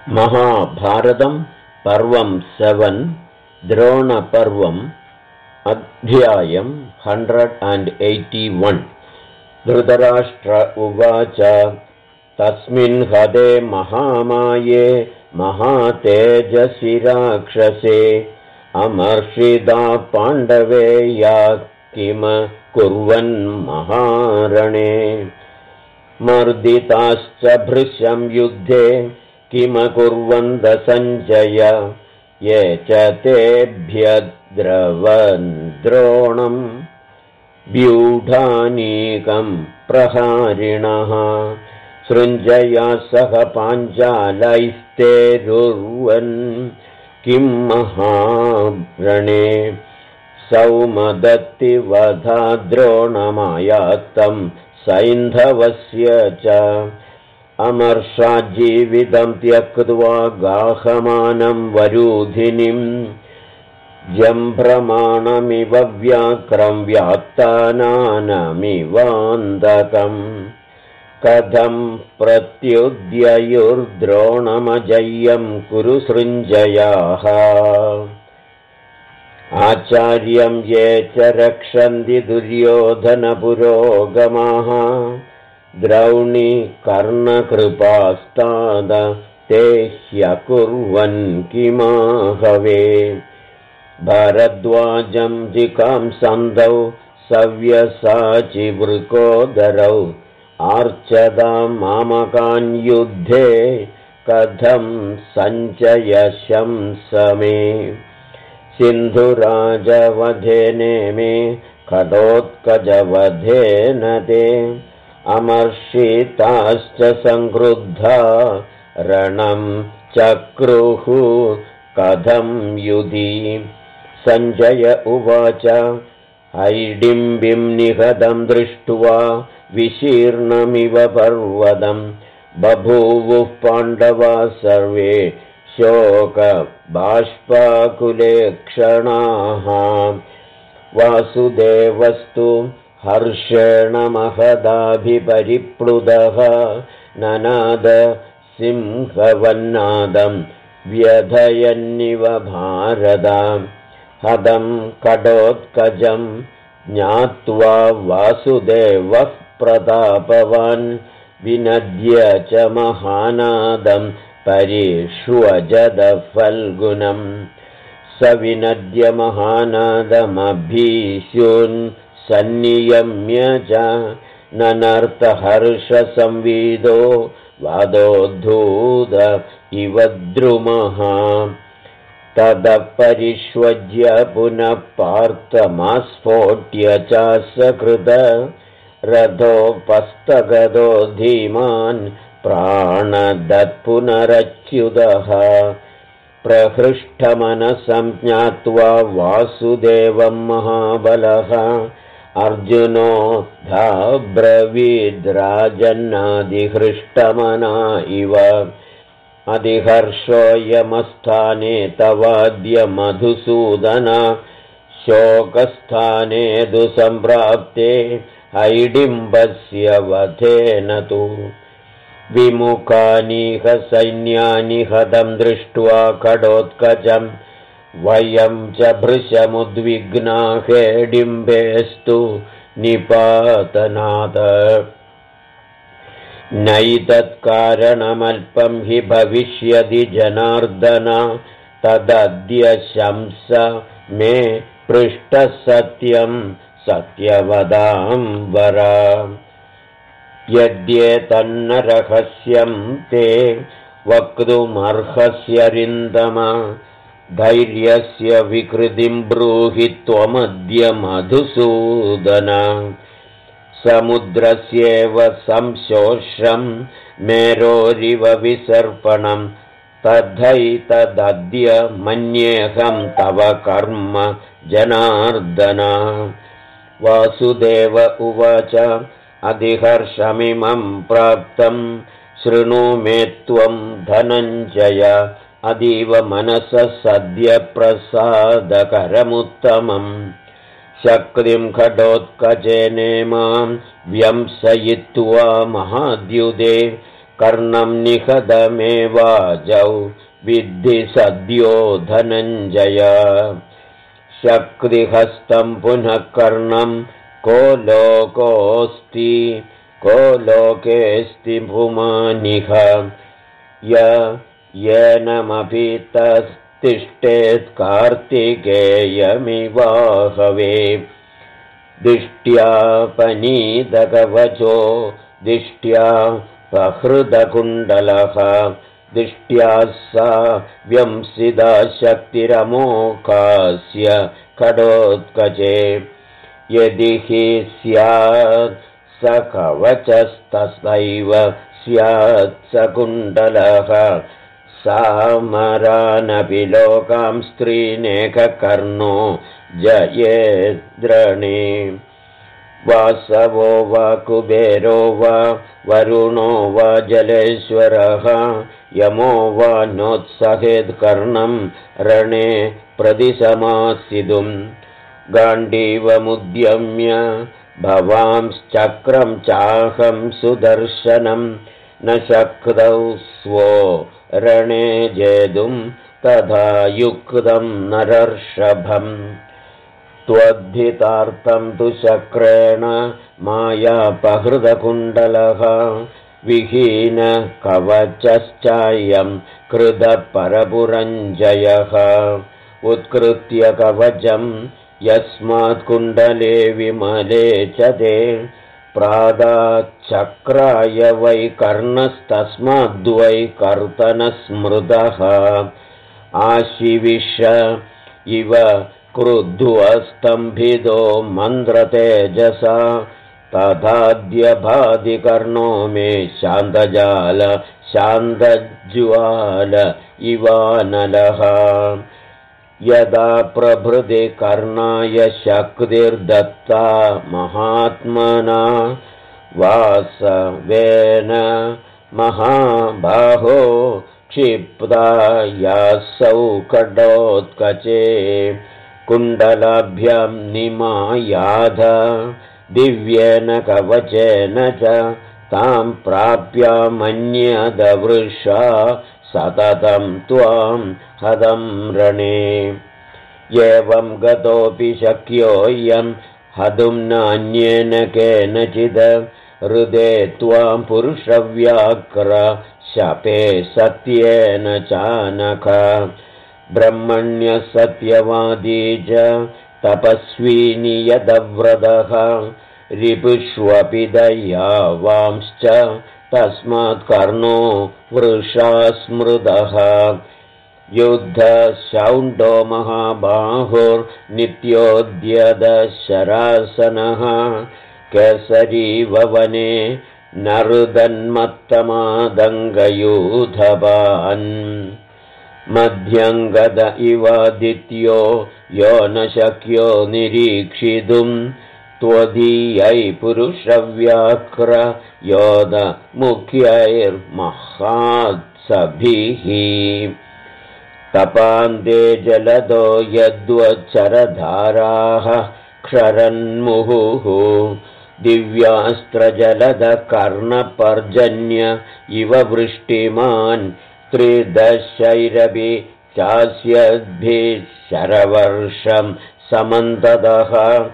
महाभारतं पर्वं 7 द्रोणपर्वम् अध्यायं 181 धृतराष्ट्र उवाच तस्मिन् हते महामाये महातेजसि राक्षसे अमर्षिदा पाण्डवेया किम कुर्वन् महारणे मर्दिताश्च भृशं युद्धे किम कुर्वन्त सञ्जय ये च तेभ्यद्रवन् द्रोणं व्यूढानीकं प्रहारिणः सृञ्जया सह पाञ्चालैस्तेरुर्वन् किं महारणे सौमदत्तिवधा द्रोणमायात्तं सैन्धवस्य च अमर्षाजीवितं त्यक्त्वा गाहमानं वरूधिनीं जम्भ्रमाणमिव व्याक्रं व्यात्तानानमिवान्दकम् कथं प्रत्युद्ययुर्द्रोणमजय्यं कुरु सृञ्जयाः आचार्यं ये च रक्षन्ति दुर्योधनपुरोगमाः द्रौणी कर्णकृपास्ताद ते ह्यकुर्वन् किमाहवे भरद्वाजं जिकांसन्दौ सव्यसाचिवृकोदरौ आर्चदां मामकान् युद्धे कथं सञ्चयशंसमे सिन्धुराजवधेनेमे खडोत्कजवधेन ते अमर्षिताश्च संक्रुद्धा रणं चक्रुः कथं युधि सञ्जय उवाच हैडिम्बिं निहतं दृष्ट्वा विशीर्णमिव पर्वतं बभूवुः पाण्डवा सर्वे शोकबाष्पाकुलेक्षणाः वासुदेवस्तु हर्षेण महदाभिपरिप्लुतः ननाद सिंहवन्नादं व्यधयन्निव भारतं हतं कडोत्कजं ज्ञात्वा वासुदेवः प्रतापवान् विनद्य च महानादं परिष्वजद फल्गुनं स विनद्य महानादमभीष्यून् सन्नियम्य च ननर्तहर्षसंविदो वादोद्धूत इव द्रुमः ततः परिष्वज्य पुनः पार्थमास्फोट्य च सकृत रथोपस्थगतो धीमान् प्राणदत्पुनरच्युतः प्रहृष्टमनसं ज्ञात्वा वासुदेवं महाबलः अर्जुनो धाब्रवीद्राजन्नादिहृष्टमना इव अधिहर्षोऽयमस्थाने तवाद्य मधुसूदन शोकस्थाने दुसम्प्राप्ते हैडिम्बस्य वधेन तु विमुखानिह सैन्यानि हतं दृष्ट्वा कडोत्कजं वयं च भृशमुद्विग्ना हैडिम्बेस्तु निपातनात् नैतत्कारणमल्पं हि भविष्यति जनार्दन तदद्य शंस मे पृष्टः सत्यं सत्यवदां वर यद्येतन्न रहस्यं ते वक्तुमर्हस्यरिन्दम धैर्यस्य विकृतिं ब्रूहि त्वमद्य मधुसूदन समुद्रस्येव संशोषं मेरोरिव विसर्पणं तथैतदद्य मन्येऽहं तव कर्म जनार्दन वासुदेव उवाच अधिहर्षमिमं प्राप्तं शृणु मे त्वं धनञ्जय अतीव मनसः सद्य प्रसादकरमुत्तमम् शक्तिं खडोत्कजेनेमां व्यंसयित्वा महाद्युदे कर्णं निहतमेवाजौ विद्धि सद्यो धनञ्जय शक्तिहस्तं पुनः कर्णं को लोकोऽस्ति को लोकेऽस्ति भुमानिह येनमपि तस्तिष्ठेत् कार्तिकेयमिवाहवे दिष्ट्या पनीतकवचो दिष्ट्या प्रहृतकुण्डलः दिष्ट्या सा व्यंसिदा शक्तिरमोकास्य खडोत्कचे यदि हि स्यात् स कवचस्तथैव स्यात् स कुण्डलः सामरानपि लोकां स्त्रीनेककर्णो जयेद्रणे वासवो वा कुबेरो वा वरुणो वा जलेश्वरः यमो वा नोत्सहेत्कर्णं रणे प्रतिसमासितुं गाण्डीवमुद्यम्य भवांश्चक्रं चाहं सुदर्शनं न शक्तौ स्वो रणे जेतुं तथा युक्तं नरर्षभम् त्वद्धितार्थं तु शक्रेण मायापहृतकुण्डलः विहीन कवचश्चायं कृतपरपुरञ्जयः उत्कृत्य कवचं यस्मात् कुण्डले विमले च ते प्रादाच्चक्राय वै कर्णस्तस्माद्वै कर्तनस्मृतः आशिविष इव क्रुद्ध्वस्तम्भितो मन्त्रतेजसा तथाद्यभादिकर्णो मे शान्तजाल शान्तज्वाल इवानलः यदा प्रभृति कर्णाय शक्तिर्दत्ता महात्मना वासवेन महाबाहो क्षिप्ता यासौ खडोत्कचे कुण्डलाभ्यां निमायाध दिव्येन कवचेन च तां प्राप्यामन्यदवृषा सततं त्वां हतं रणे एवं गतोऽपि शक्योऽयं हतुं नान्येन केनचित् हृदे त्वां पुरुषव्याघ्र शपे सत्येन चानघ ब्रह्मण्यसत्यवादी च तपस्वी यदव्रतः रिपुष्वपि दयावांश्च तस्मात् कर्णो वृषा स्मृतः युद्धशौण्डो महाबाहुर्नित्योद्यतशरासनः केसरीवने नरुदन्मत्तमादङ्गयूथवान् मध्यङ्गद इवादित्यो यो न शक्यो निरीक्षितुं त्वदीयै पुरुषव्याघ्र योधमुख्यैर्महात्सभिः तपान्ते जलदो यद्वच्चरधाराः क्षरन्मुहुः दिव्यास्त्रजलदकर्णपर्जन्य इव वृष्टिमान् त्रिदशैरपि चास्यद्भिः शरवर्षं समन्ततः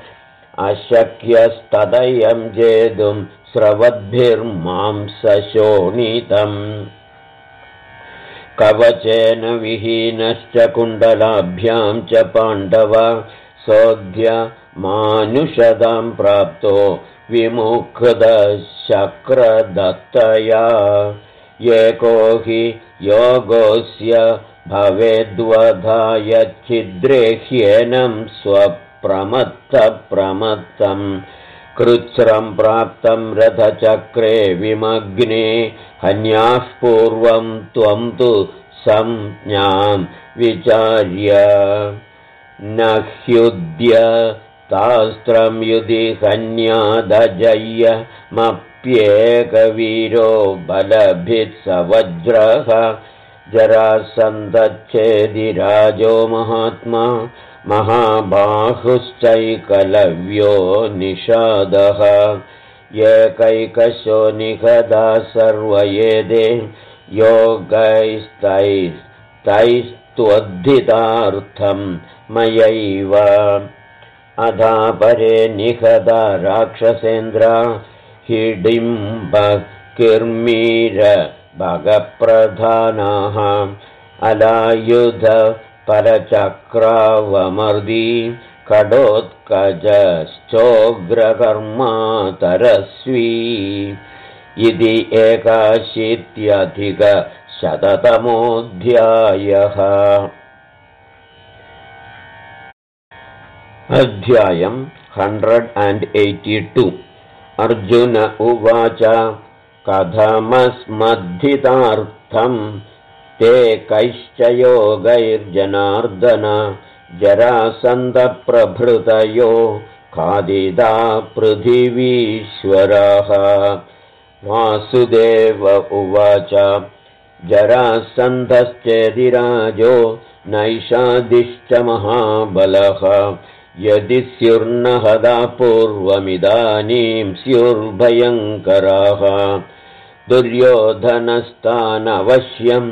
अशक्यस्तदयं जेतुं स्रवद्भिर्मांसशोणितम् कवचेन विहीनश्च कुण्डलाभ्यां च पाण्डव सोऽद्य मानुषदां प्राप्तो विमुक्तशक्रदत्तया एको हि योगोऽस्य भवेद्वधाय छिद्रेह्येनं स्वप्रमत्तप्रमत्तं कृच्छ्रं प्राप्तं रथचक्रे विमग्ने हन्याः पूर्वं त्वं तु संज्ञां विचार्य न ह्युद्य तास्त्रं युधि हन्यादजय्य मप्येकवीरो बलभित्स वज्रः जरासन्धच्छेदिराजो महात्मा महाबाहुश्चैकलव्यो निषादः एकैकशो निहदा सर्वयेदे योगैस्तैस्त्वद्धितार्थं मयैव अधापरे निहदा राक्षसेन्द्रा हिडिम्बकिर्मीरभगप्रधानाः अलायुध परचक्रावमर्दी कडोत्कजश्चोग्रकर्मातरस्वी इति 81-शततमोऽध्यायः। अध्यायम् 182। अर्जुन उवाच कथमस्मद्धितार्थं ते कैश्च योगैर्जनार्दन जरासन्धप्रभृतयो खादिदा पृथिवीश्वरः। वासुदेव उवाच जरासन्धश्चेदिराजो नैषादिश्च महाबलः यदि स्युर्नहदा पूर्वमिदानीं स्युर्भयङ्कराः दुर्योधनस्तानवश्यं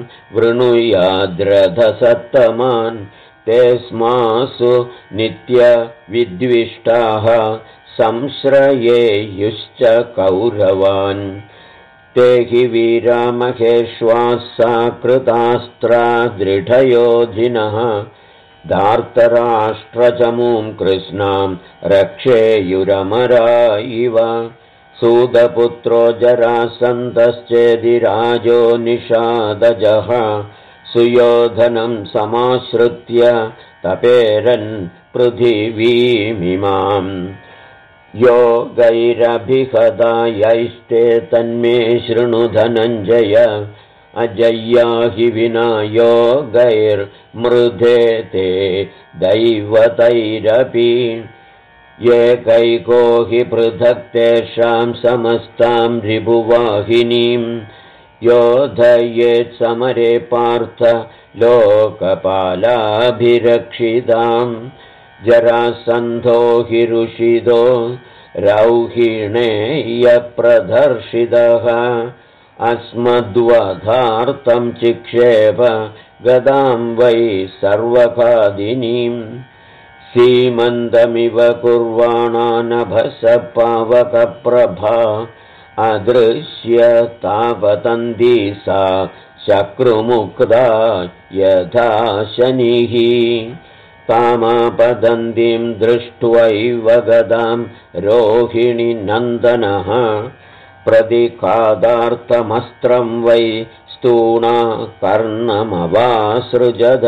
वृणुयाद्रथसत्तमान् ते स्मासु नित्यविद्विष्टाः संश्रयेयुश्च कौरवान् ते हि वीरामहेश्वासा कृतास्त्रा दृढयोधिनः धार्तराष्ट्रचमूं कृष्णां रक्षेयुरमरा इव सूतपुत्रो जरासन्धश्चेदिराजो निषादजः सुयोधनं समाश्रित्य तपेरन् पृथिवीमिमाम् योगैरभिहता यैस्ते तन्मे शृणु धनञ्जय अजय्या हि विना योगैर्मृधे ते दैवतैरपि एकैको हि पृथक् तेषां समस्तां रिपुवाहिनीं योधयेत् समरे पार्थ लोकपालाभिरक्षिताम् जरासन्धो हि ऋषिदो रौहिणेयप्रदर्शितः अस्मद्वधार्थं चिक्षेप गदां वै सर्वखादिनीं सीमन्तमिव कुर्वाणा नभसपावकप्रभा अदृश्य तापतन्दी सा शक्रुमुक्ता यथा शनिः तामापदन्तीं दृष्ट्वैव गदां रोहिणीनन्दनः प्रतिखादार्थमस्त्रं वै स्तूणा कर्णमवासृजद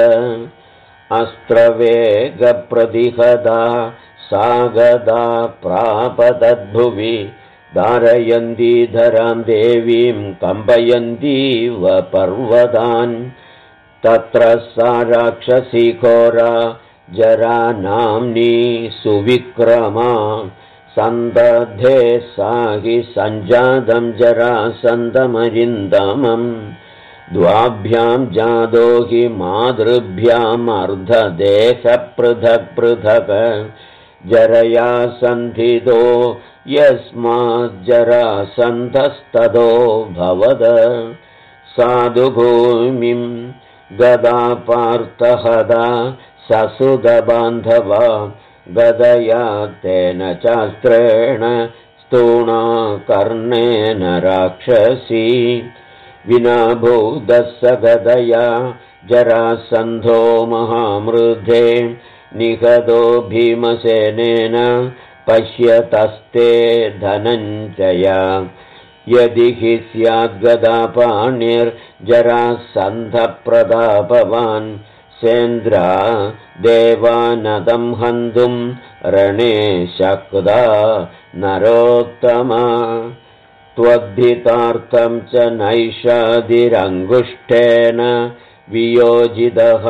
अस्त्रवेगप्रतिहदा सा गदा प्रापतद्भुवि धारयन्ती धरां देवीं कम्पयन्तीव पर्वतान् तत्र सा राक्षसी घोरा जरा नाम्नी सुविक्रमा सन्दधे सा हि सञ्जातं जरासन्धमरिन्दमम् द्वाभ्यां जादो हि मातृभ्याम् अर्धदेहपृथक् पृथक् जरया सन्धितो यस्माज्जरासन्धस्ततो भवद साधुभूमिं गदा पार्थहदा ससुदबान्धवा गदया तेन चास्त्रेण स्तूणा कर्णेन राक्षसी विना भूदस्स गदया जरासन्धो महामृधे निहतो भीमसेनेन पश्यतस्ते धनञ्जय यदि हि स्याद्गदापाणिर्जरासन्धप्रतापवान् सेन्द्रा देवानदं हन्तुं रणे शक्दा नरोत्तमा त्वद्धितार्थं च नैषादिरङ्गुष्ठेन वियोजितः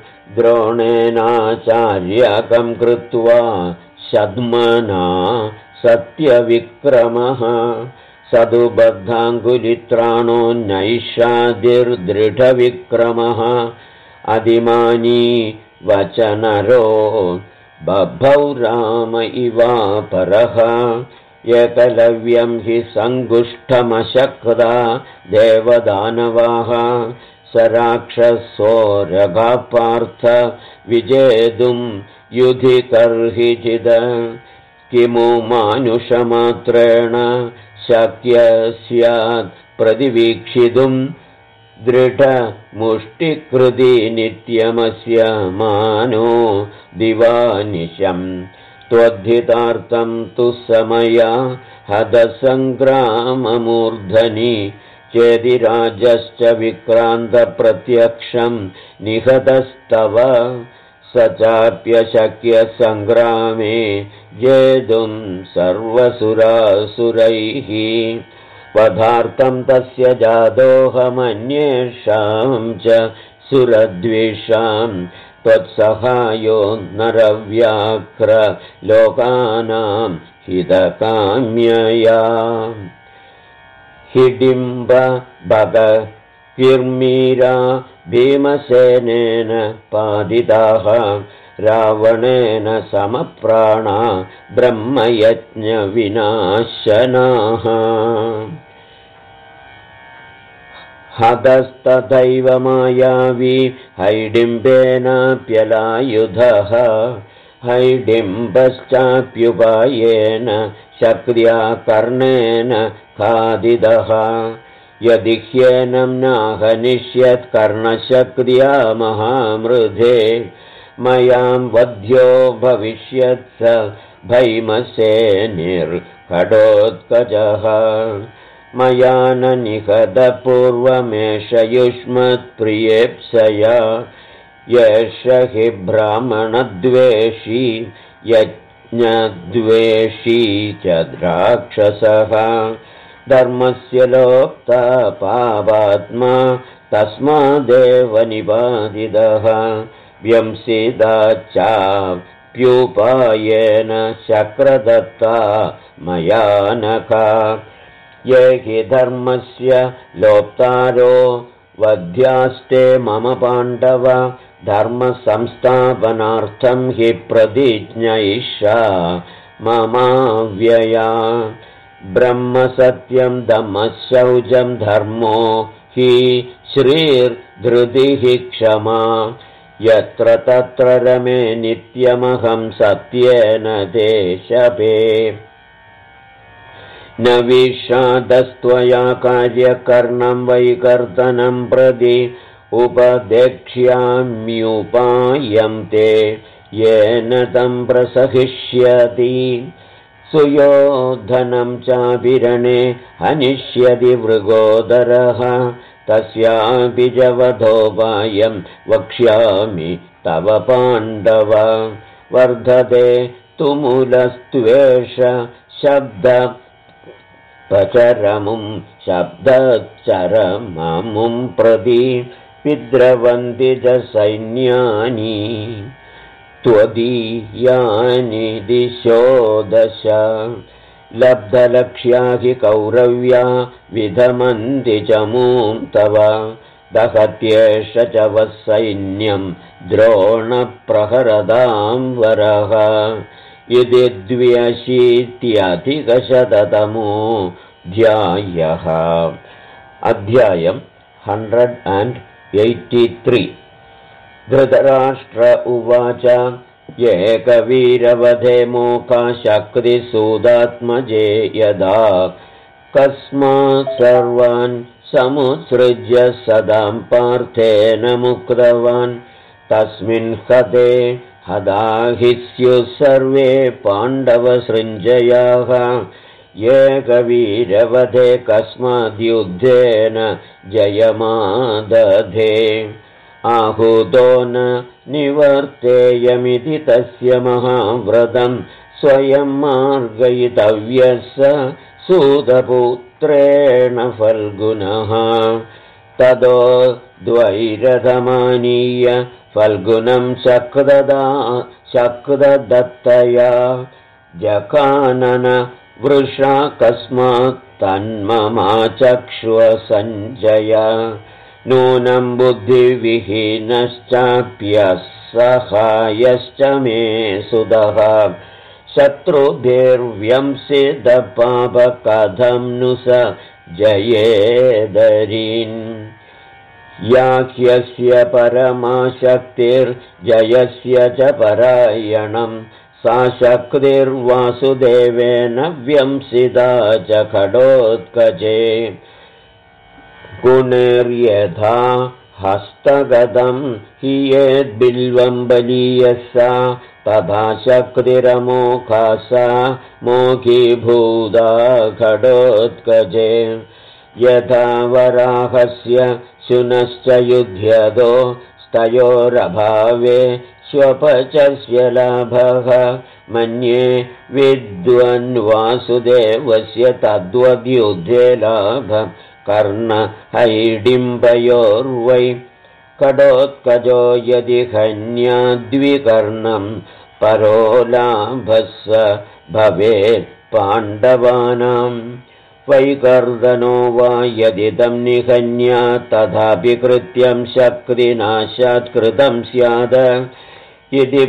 द्रोणेनाचार्यकं कृत्वा शद्मना सत्यविक्रमः सदुबद्धाङ्गुलित्राणो नैषादिर्दृढविक्रमः अधिमानी वचनरो बभौ राम इवापरः एकलव्यं हि सङ्गुष्ठमशक्ता देवदानवाः स राक्षसो रघापार्थ विजेतुं युधि कर्हिचिद किमु मानुषमात्रेण शक्य स्यात् प्रतिवीक्षितुं दृढमुष्टिकृति नित्यमस्य मानो दिवानिशम् त्वद्धितार्थं तु समया हदसङ्ग्राममूर्धनि चेदिराजश्च विक्रान्तप्रत्यक्षं निहतस्तव स चाप्यशक्यसङ्ग्रामे जेतुं सर्वसुरासुरैः वधार्थं तस्य जातोऽहमन्येषां च सुरद्वेषां त्वत्सहायो नरव्याघ्र लोकानां हितकाम्यया हिडिम्ब भगकिर्मीरा भीमसेनेन पादिताः रावणेन समप्राणा ब्रह्मयज्ञविनाशनाः हतस्तथैव मायावी हैडिम्बेनाप्यलायुधः हैडिम्बश्चाप्युपायेन शक्र्या कर्णेन खादितः यदि ह्येनं नाहनिष्यत्कर्णशक्र्या महामृधे मयां वध्यो भविष्यत् स भीमसेनिर्खडोत्कचः मया न निहतपूर्वमेष युष्मत्प्रियेप्सया येष हि ब्राह्मणद्वेषी यज्ञद्वेषी च राक्षसः धर्मस्य लोप्ता पापात्मा तस्मादेव निपातितः व्यंसिता चाप्युपायेन शक्रदत्ता मया नखा ये हि धर्मस्य लोप्तारो वध्यास्ते मम पाण्डव धर्मसंस्थापनार्थं हि प्रतिज्ञयिषा ममाव्यया ब्रह्मसत्यं दमशौचं धर्मो हि श्रीर्धृतिः क्षमा यत्र तत्र रमे नित्यमहं सत्येन ते शपे न विषादस्त्वया कार्यकर्णं वैकर्तनं प्रति उपदेक्ष्याम्युपायं ते येन तं प्रसहिष्यति सुयोधनं चाभिरणे हनिष्यति मृगोदरः तस्यापि च वधोपायं वक्ष्यामि तव पाण्डव वर्धते तुमुलस्त्वेष शब्दपचरमुं शब्दचरममुं प्रति विद्रवन्ति च सैन्यानि त्वदीयानि दिशो दश लब्धलक्ष्या हि कौरव्या विधमन्ति च मूं तव दहत्येष च वः सैन्यं द्रोणप्रहरदां वरः इति 280-अधिकशततमोऽध्यायः अध्यायं 183 धृतराष्ट्र उवाच एकवीरवधे मोका शक्तिसूदात्मजे यदा कस्मात् सर्वान् समुत्सृज्य सदां पार्थेन मुक्तवान् तस्मिन् हते हदा हि स्युः सर्वे पाण्डवसृञ्जयाः एकवीरवधे कस्माद्युद्धेन जयमादधे आहूतो न निवर्तेयमिति तस्य महाव्रतं स्वयं मार्गयितव्यः स सूतपुत्रेण फल्गुनः ततो द्वैरथमानीय फल्गुनं शक्रदत्तया जकानन वृषा कस्मात् तन्ममाचक्ष्व सञ्जय नूनं बुद्धिविहीनश्चाप्यः सहायश्च मे सुतः शत्रुभिर्व्यंसितपापकथं नु स जयेदरीन् याह्यस्य परमाशक्तिर्जयस्य च परायणम् सा शक्तिर्वासुदेवेन व्यंसिता च खडोत्कचे गुणैर्यथा हस्तगतं हि यद्बिल्वं बलीयसा तथा शक्तिरमोघा सा मोघीभूता खडोत्कचे यथा वराहस्य शुनश्च युध्यतो स्तयोरभावे स्वपचस्य लाभः मन्ये विद्वन्वासुदेवस्य तद्वद्युद्धे लाभ कर्णहैडिम्बयोर्वै खडोत्कचो यदि हन्याद्विकर्णं परो लाभः भवेत् पाण्डवानां वैकर्दनो वा यदिदं निहन्या तथापि कृत्यं शक्तिनाशात् कृतं स्यात् इति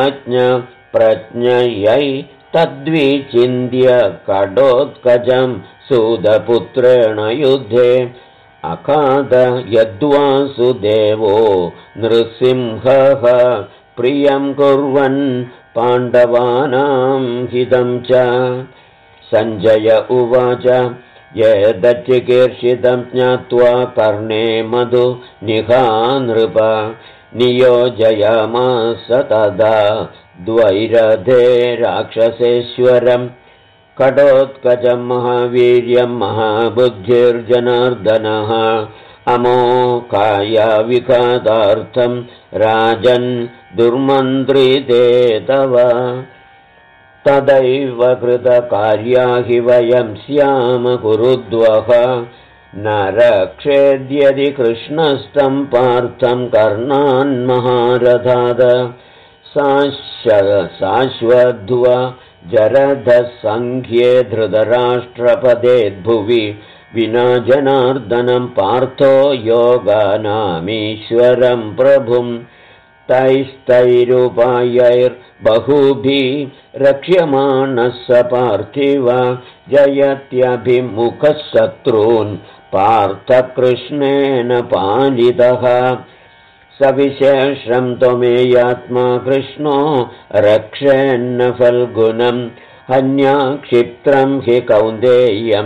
प्रज्ञयै तद्विचिन्त्य खडोत्कचं सूतपुत्रेण युद्धे अखाद यद्वासुदेवो नृसिंहः प्रियं कुर्वन् पाण्डवानां हितं च सञ्जय उवाच यदचिकीर्षितं ज्ञात्वा कर्णे मधु निहानृप नियोजयामास तदा द्वैरथे राक्षसेश्वरम् खडोत्कचं महावीर्यं महाबुद्धिर्जनार्दनः अमोकाय विघातार्थं राजन् दुर्मन्त्रिते तव तदैव कृतकार्या हि वयं स्याम कुरुद्वः न रक्षेद्यदि कृष्णस्तं पार्थं कर्णान्महारथाद शाश्वध्व जरधः सङ्ख्ये धृतराष्ट्रपदेद्भुवि विना जनार्दनं पार्थो योगानामीश्वरं प्रभुं तैस्तैरुपायैर्बहुभिः रक्ष्यमाणः स पार्थिव जयत्यभिमुखः शत्रून् पार्थकृष्णेन पालितः सविशेषं त्वमेयात्मा कृष्णो रक्षेन्न फल्गुनं हन्या क्षिप्रं हि कौन्तेयं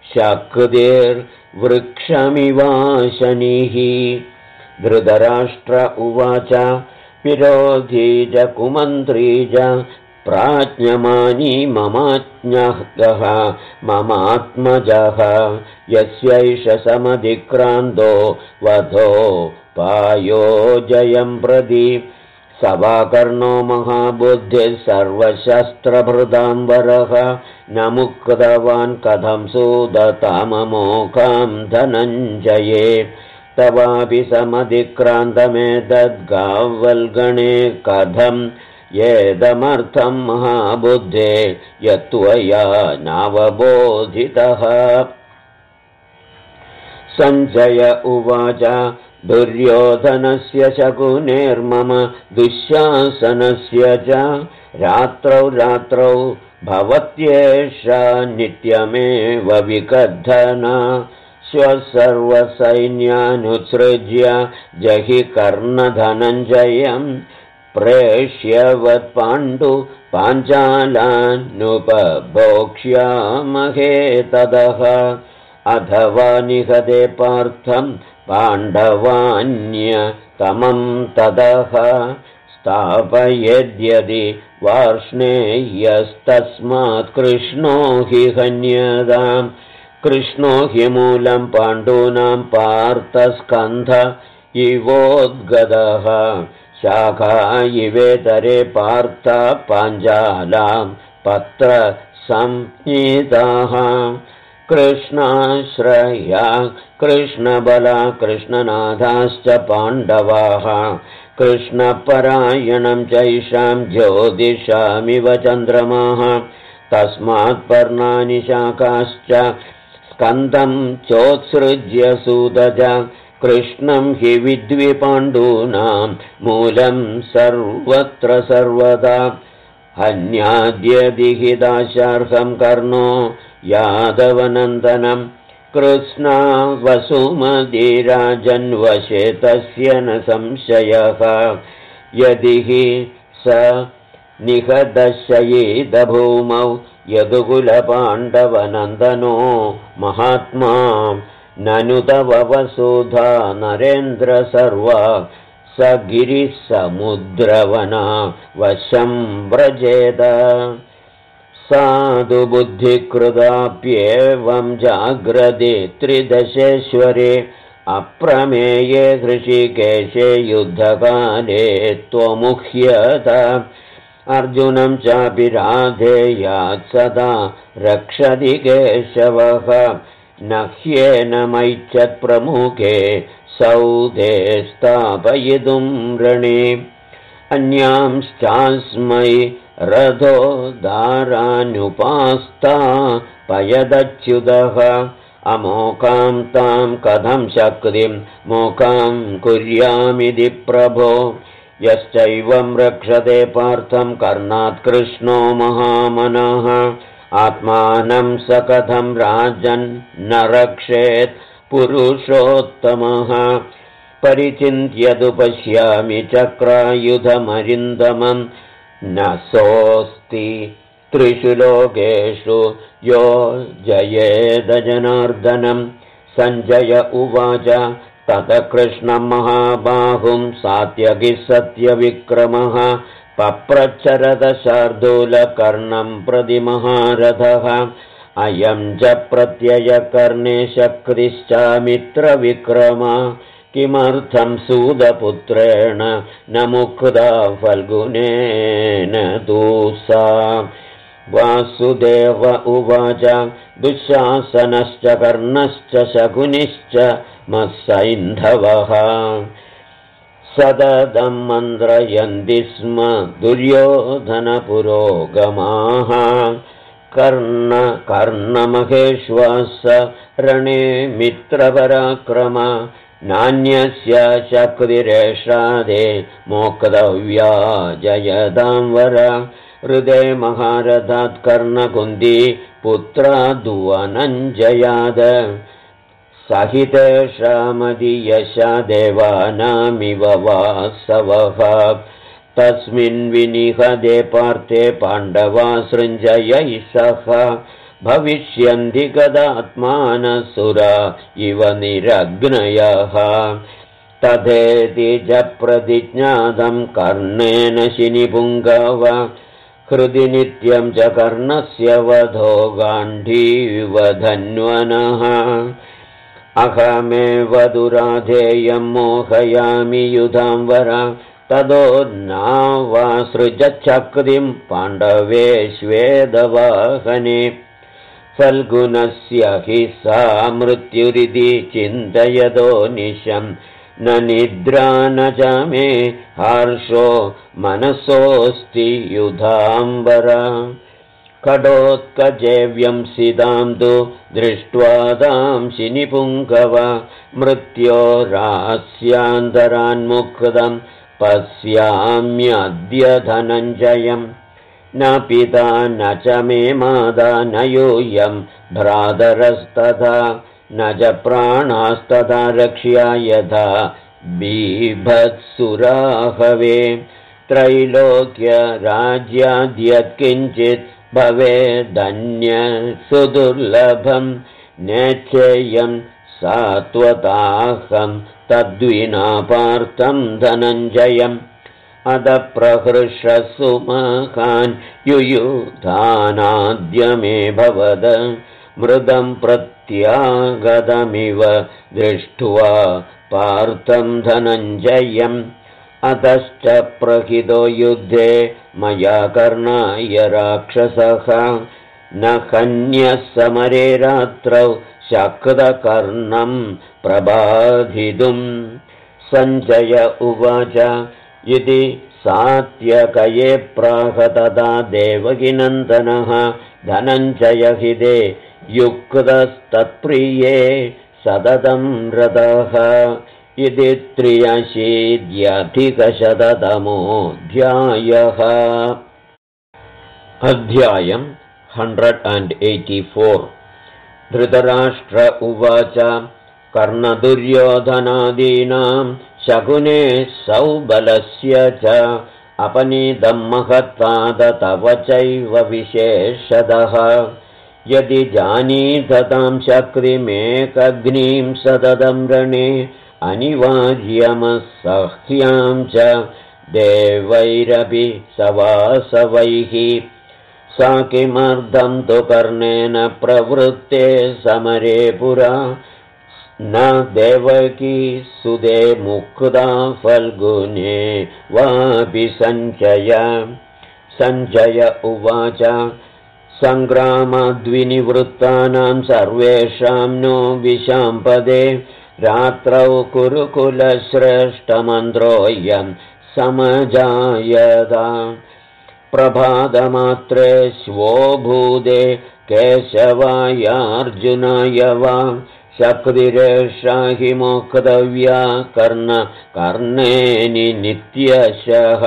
शक्तिर्वृक्षमिवाशनिः धृतराष्ट्र उवाच विरोधी च कुमन्त्री च प्राज्ञमानी ममाज्ञः ममात्मजः यस्यैष समधिक्रान्तो वधो पायो जयं प्रति सवाकर्णो महाबुद्धिः सर्वशस्त्रभृताम्बरः न मुक्तवान् कथं सुदताममोघां धनञ्जये तवापि समधिक्रान्तमेतद्गावल्गणे कथं येदमर्थं महाबुद्धे यत्त्वया नावबोधितः सञ्जय उवाच दुर्योधनस्य शकुनेर्मम दुःशासनस्य च रात्रौ भवत्येषा नित्यमेव विकद्धना स्वसर्वसैन्यानुसृज्य जहि कर्णधनञ्जयं प्रेष्यवत्पाण्डु पाञ्चालानुपभोक्ष्यामहे तदः अथवा निहते पार्थं पाण्डवान्यतमं तदः स्थापयेद्यदि वार्ष्णेयस्तस्मात् कृष्णो हि हन्यताम् कृष्णो हि मूलं पाण्डूनां पार्थस्कन्ध इवोद्गतः शाखा इवेतरे पार्थ पाञ्चालां पत्र संहिताः कृष्णाश्रया कृष्णबला कृष्णनाथाश्च पाण्डवाः कृष्णपरायणं चैषां ज्योतिषामिव चन्द्रमाः तस्मात् पर्णानि शाखाश्च स्कन्दं चोत्सृज्य सुदज कृष्णं हि विद्विपाण्डूनां मूलं सर्वत्र सर्वदा हन्याद्यदिहिदाशार्हं कर्णो यादवनन्दनं कृष्णा वसुमतीराजन्वशे तस्य न संशयः यदि हि स निहदशयीदभूमौ यदुकुलपाण्डवनन्दनो महात्मा ननु तव वसुधा नरेन्द्र सर्वा स गिरिसमुद्रवना वशं व्रजेत साधु बुद्धिकृताप्येवं जाग्रदे त्रिदशेश्वरे अप्रमेये हृषिकेशे युद्धकाले त्वमुह्यत अर्जुनं चापि राधेयात् सदा रक्षति केशवः न ह्येनमैच्छत्प्रमुखे सौदे स्थापयितुं रणे अन्यांश्चास्मै रथो दारानुपास्ता पयदच्युतः अमोकां तां कथं शक्तिं मोकां कुर्यामिति प्रभो यश्चैवं रक्षते पार्थं कर्णात् कृष्णो महामनः आत्मानं स कथं राजन् न रक्षेत् पुरुषोत्तमः परिचिन्त्यदु पश्यामि चक्रायुधमरिन्दमं न सोऽस्ति त्रिषु लोकेषु यो जयेदजनार्दनं सञ्जय उवाच ततः कृष्णं महाबाहुं सात्यकिः सत्यविक्रमः पप्रच्छरदशार्दूलकर्णं प्रति महारथः अयं च प्रत्ययकर्णेशक्तिश्चामित्रविक्रमा किमर्थं सूदपुत्रेण न मुक्ता फल्गुनेन दूसा वासुदेव उवाच दुःशासनश्च कर्णश्च शकुनिश्च मत्सैन्धवः सततं मन्त्रयन्ति स्म दुर्योधनपुरोगमाः कर्णमहेश्वास रणे मित्रपराक्रम नान्यस्य शक्तिरेषादे मोक्तव्या जयतां वर हृदे महारथात् कर्णकुन्ती पुत्राद्वनञ्जयाद सहितेषामधियशा देवानामिव वासवः तस्मिन् विनिहते पार्थे पाण्डवा सृञ्जयैः सह भविष्यन्ति गदात्मानसुरा इव निरग्नयः तथेति च प्रतिज्ञातं कर्णेन शिनिपुङ्गव हृदि नित्यं च कर्णस्य वधो गाण्डीव धन्वनः अहमेव दुराधेयं मोहयामि युधां वर तदो नावासृजच्छक्तिं पाण्डवे श्वेदवाहने फल्गुनस्य हि सा मृत्युरिति चिन्तयतो निशं न निद्रा न च मे हर्षो मनसोऽस्ति युधाम्बर खडोत्कजेव्यं सिदां तु दृष्ट्वा तां शिनिपुङ्गव मृत्योरास्यान्तरान्मुक्तं पश्याम्यद्य धनञ्जयम् न पिता न च मे माता न यूयं भ्रातरस्तथा न च प्राणास्तथा रक्ष्या यथा बीभत्सुराहवे त्रैलोक्यराज्याद्यत्किञ्चित् भवेदन्यसुदुर्लभं नेच्छेयं सात्वताहं तद्विना पार्थं धनञ्जयम् अद प्रहृषसुमकान् युयुधानाद्य मे भवद मृदं प्रत्यागतमिव दृष्ट्वा पार्थं धनञ्जयम् अतश्च प्रहितो युद्धे मया कर्णाय राक्षसः न हन्यः समरे रात्रौ शक्तकर्णं प्रबाधितुं सञ्जय उवाच इति सात्यकये प्राह तदा देवकीनन्दनः धनञ्जयहिते युक्तस्तत्प्रिये सततं रतः इति 83 अधिकशततमोऽध्यायः। अध्यायम् 184 धृतराष्ट्र उवाच कर्णदुर्योधनादीनां शकुने सौबलस्य च अपनीतं महत्पाद तव चैव विशेषतः यदि जानीततां शक्तिमेकग्निं सततं रणे अनिवार्यमसह्यां च देवैरपि सवासवैः सा किमर्थं तु कर्णेन प्रवृत्ते समरे पुरा न देवकी सुदे मुक्ता फल्गुने वापि सञ्जय उवाच सङ्ग्रामाद्विनिवृत्तानां सर्वेषां नो विशाम्पदे रात्रौ कुरुकुलश्रेष्ठमन्त्रोऽयं समजायत प्रभातमात्रे श्वोभूदे केशवायार्जुनाय वा शक्तिरेषा हि मोक्तव्या कर्णेनि नित्यशः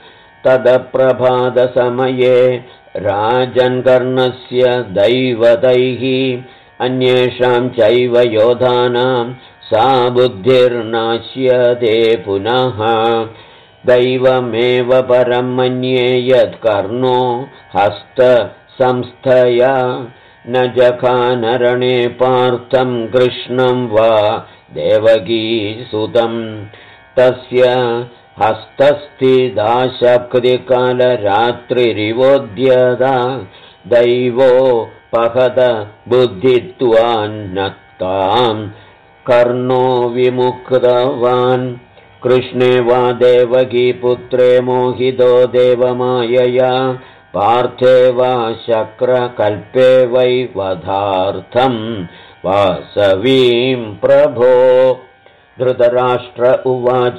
तदप्रभातसमये राजन्कर्णस्य दैवतैः अन्येषां चैव योधानां सा बुद्धिर्नाश्यते पुनः दैवमेव परं मन्ये यत्कर्णो हस्तसंस्थया न जखानरणे पार्थं कृष्णं वा देवकीसुतं तस्य हस्तस्थिता शक्तिकालरात्रिरिवोद्यता दैवोपहत बुद्धित्वान्नक्तां कर्णो विमुक्तवान् कृष्णे वा देवकीपुत्रे मोहितो देवमायया पार्थे वा शक्रकल्पे वै वधार्थं वासवीं प्रभो धृतराष्ट्र उवाच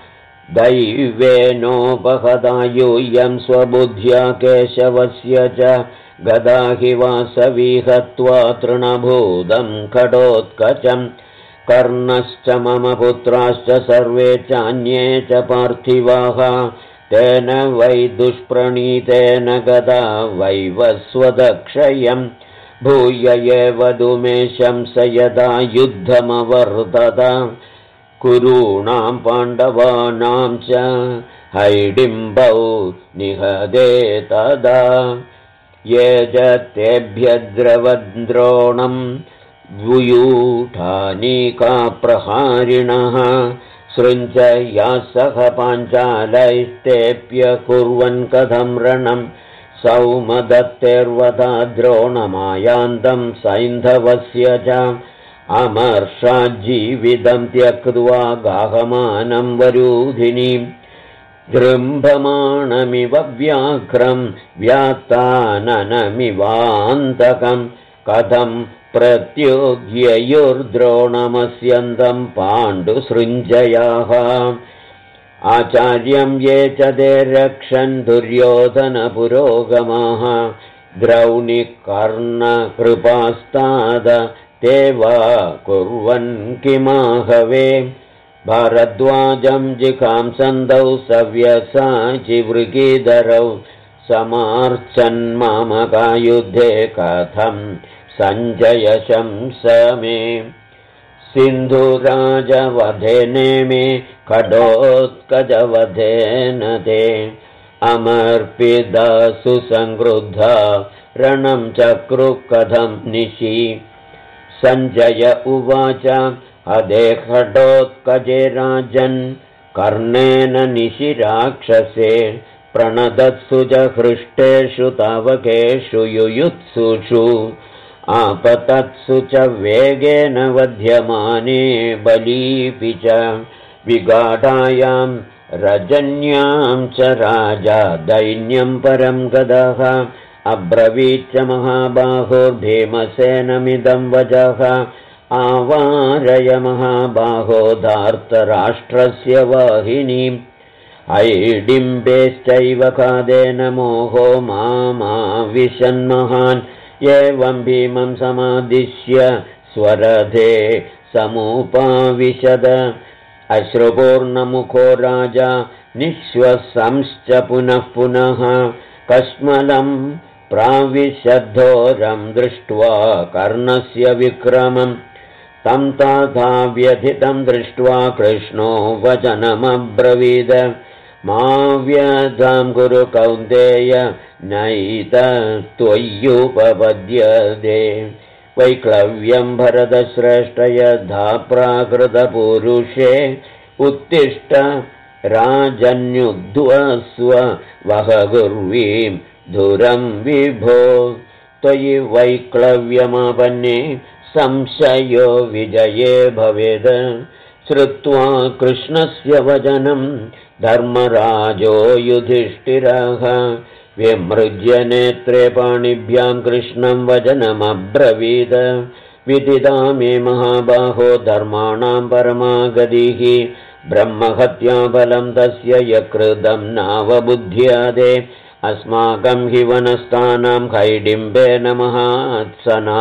दैवेनोपहता यूयं स्वबुद्ध्या केशवस्य च गदा हि वासवी हत्वा तृणभूतं खडोत्कचं कर्णश्च मम पुत्राश्च सर्वे चान्ये च पार्थिवाः तेन वै दुष्प्रणीतेन गदा वैवस्वदक्षयं भूय एव दुमेशं स यदा युद्धमवर्तत कुरूणां पाण्डवानां च हैडिम्बौ निहदे तदा ये च तेभ्यद्रवद्रोणं वूयूठानीकाप्रहारिणः सृञ्जयासह पाञ्चालैस्तेऽप्य कुर्वन् कथं रणं सौमदत्तेर्वधा द्रोणमायान्तं सैन्धवस्य च अमर्षाज्जीवितं त्यक्त्वा गाहमानं वरूधिनीं जृम्भमाणमिव व्याघ्रं व्यात्ताननमिवान्तकं कथं प्रत्युग्ययुर्द्रोणमस्यन्तं पाण्डुसृञ्जयाः आचार्यं ये च ते रक्षन् दुर्योधनपुरोगमाः द्रौणिकर्णकृपास्ताद ते वा कुर्वन् किमाहवे भारद्वाजं जिघांसन्दौ सव्यसाचिवृगीधरौ समार्चन्मामकायुद्धे कथं सञ्जयशंसमे सिन्धुराजवधेनेमे खडोत्कजवधेन ते अमर्पिता सुसंक्रुद्धा रणं चक्रु कथं निशि सञ्जय उवाच हदे खडोत्कजे राजन् कर्णेन निशिराक्षसे प्रणदत्सु च हृष्टेषु तावकेषु युयुत्सुषु आपतत्सु च वेगेन वध्यमाने बलीपि च विगाढायां रजन्यां च राजा दैन्यं परं गदः अब्रवीच्च महाबाहोर्भीमसेनमिदं वचः आवारय महाबाहो धार्तराष्ट्रस्य वाहिनीम् हैडिम्बेश्चैव खादेन मोहो मामाविशन्महान् एवं भीमं समादिश्य स्वरथे समुपाविशद अश्रुपूर्णमुखो राजा निःश्वसंश्च पुनः पुनः कश्मलं प्राविशद्धोरं दृष्ट्वा कर्णस्य विक्रमं तं तथा व्यथितं दृष्ट्वा कृष्णो वचनमब्रवीद मा व्यथां कुरु कौन्तेय नैतत्त्वय्युपपद्यते वैक्लव्यं भरतश्रेष्ठ यथा प्राकृतपुरुषे उत्तिष्ठ राजन्युद्ध्वस्व वहगुर्वीं धुरं विभो त्वयि वैक्लव्यमापन्ने संशयो विजये भवेद श्रुत्वा कृष्णस्य वचनं धर्मराजो युधिष्ठिरः विमृज्य नेत्रे पाणिभ्यां कृष्णं वचनमब्रवीद विदिता मे महाबाहो धर्माणां परमा गतिः ब्रह्महत्याफलं तस्य यकृतं नावबुध्यते अस्माकं हि वनस्थानां कैडिम्बेन महात्सना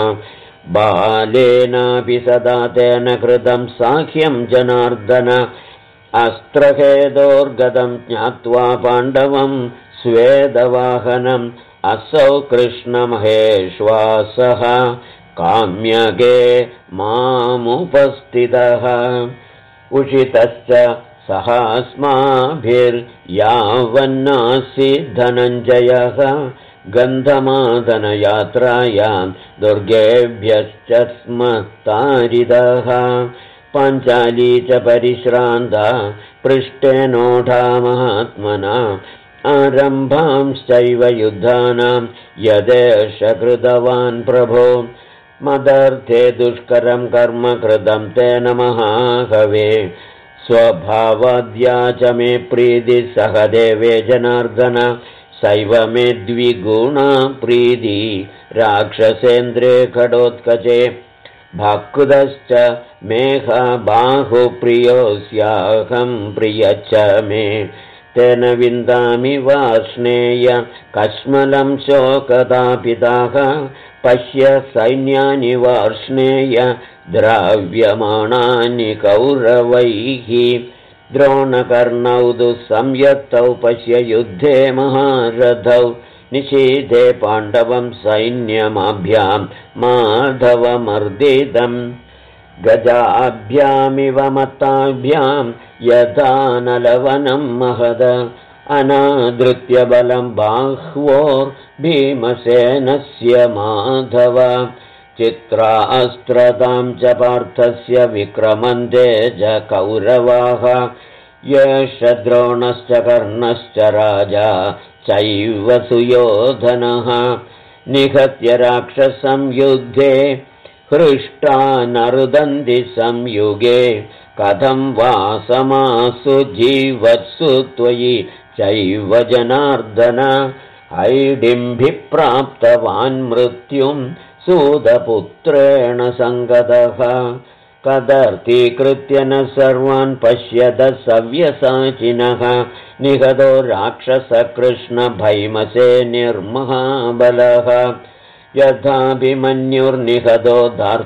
बालेनापि सदा तेन कृतं साख्यं जनार्दन अस्त्रहेदोर्गतं ज्ञात्वा पाण्डवं स्वेदवाहनम् असौ कृष्णमहेश्वासः काम्यगे मामुपस्थितः उषितश्च सहास्माभिर्यावन्नासि धनञ्जयः गन्धमादनयात्रायां दुर्गेभ्यश्च स्म तारितः पाञ्चाली च परिश्रान्ता पृष्ठेनोढा महात्मना आरम्भांश्चैव युद्धानां यदेष कृतवान् प्रभो मदर्थे दुष्करं कर्म कृतं तेन महाहवे स्वभावाद्या च मे प्रीतिः सहदेवे जनार्दन सैव मे द्विगुणा प्रीति राक्षसेन्द्रे खडोत्कचे भक्तश्च मेघ बाहुप्रियोऽस्याहं प्रियच्च मे तेन विन्दामि वार्ष्णेय कश्मलं शोकतापिताः पश्य सैन्यानि वार्ष्णेय द्राव्यमाणानि कौरवैः द्रोणकर्णौ तु संयत्तौ पश्य युद्धे महारथौ निशीथे पाण्डवं सैन्यमाभ्यां माधवमर्दितम् गजाभ्यामिव मत्ताभ्यां यथा नलवनं महद अनादृत्य बलं बाह्वोर्भीमसेनस्य माधव चित्रास्त्रतां च पार्थस्य विक्रमन्ते च कौरवाः येष द्रोणश्च कर्णश्च राजा चैव सुयोधनः निहत्य राक्षसं युद्धे हृष्टा नरुदन्ति संयुगे कथं वासमासु जीवत्सु त्वयि चैव जनार्दन हैडिम्भिप्राप्तवान् मृत्युं सूतपुत्रेण सङ्गतः कदर्थीकृत्य न सर्वान् पश्यत सव्यसाचिनः निहतो राक्षसकृष्णभैमसेनिर्महाबलः यथाभिमन्युर्निहतो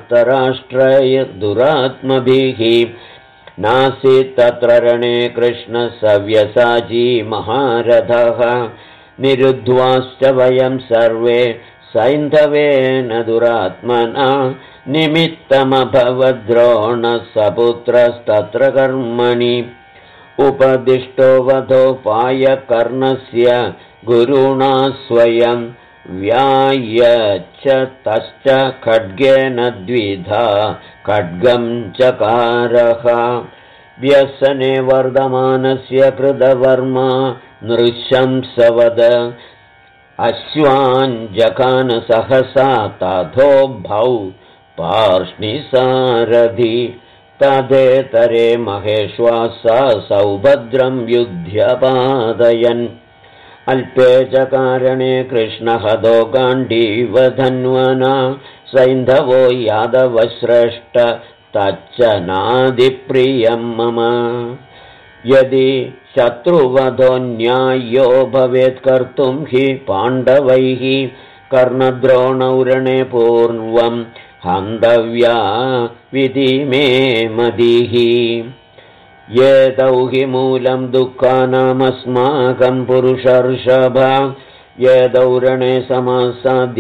धार्तराष्ट्रैर्दुरात्मभिः नासीत् तत्र रणे कृष्णसव्यसाची महारथः निरुद्ध्वाश्च वयं सर्वे सैन्धवेन दुरात्मना निमित्तमभवद्रोणः सपुत्रस्तत्र कर्मणि उपदिष्टो वधोपायकर्णस्य गुरुणा स्वयं व्यायच्च तश्च खड्गेन द्विधा खड्गं चकारः व्यसने वर्धमानस्य कृतवर्मा नृशंसवद अश्वान् जखान सहसा तथोभौ पार्ष्णिसारथि तदेतरे महेश्वासा सौभद्रं युध्यपादयन् अल्पे च कारणे कृष्णहतो गाण्डीवधन्वना सैन्धवो यादवश्रेष्ठ तच्च नादिप्रियं मम यदि शत्रुवधो न्याय्यो भवेत् कर्तुं हि पाण्डवैः कर्णद्रोणौ रणे पूर्वं हन्तव्या विधि मे मतिः एतौ हि मूलं दुःखानामस्माकं पुरुषर्षभ यदौरणे समासाद्य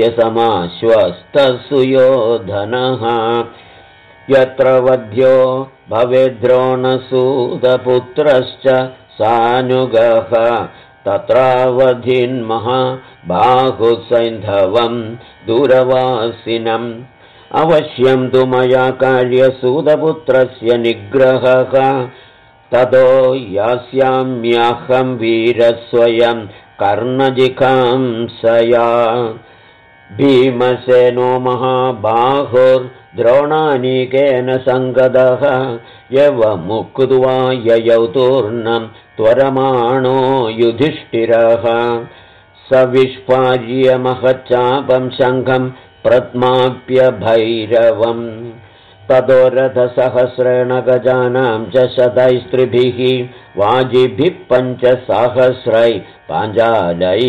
समाश्वस्तसुयोधनः यत्र वध्यो भवेद्रोणसूदपुत्रश्च सानुगः तत्रावधिन्महाबाहुसैन्धवं दूरवासिनम् अवश्यं तु मया कार्यसूदपुत्रस्य निग्रहः ततो यास्याम्यहं वीरस्वयं कर्णजिघांसया भीमसेनो महाबाहुर्द्रोणानीकेन सङ्गतः यवमुक्त्वा ययौ तूर्णं त्वरमाणो युधिष्ठिरः सविष्पार्य महच्चापं शङ्खं प्रत्माप्य भैरवम् ततो रथसहस्रेण गजानां च शतैस्त्रिभिः वाजिभिः 5,000 पाञ्चालैः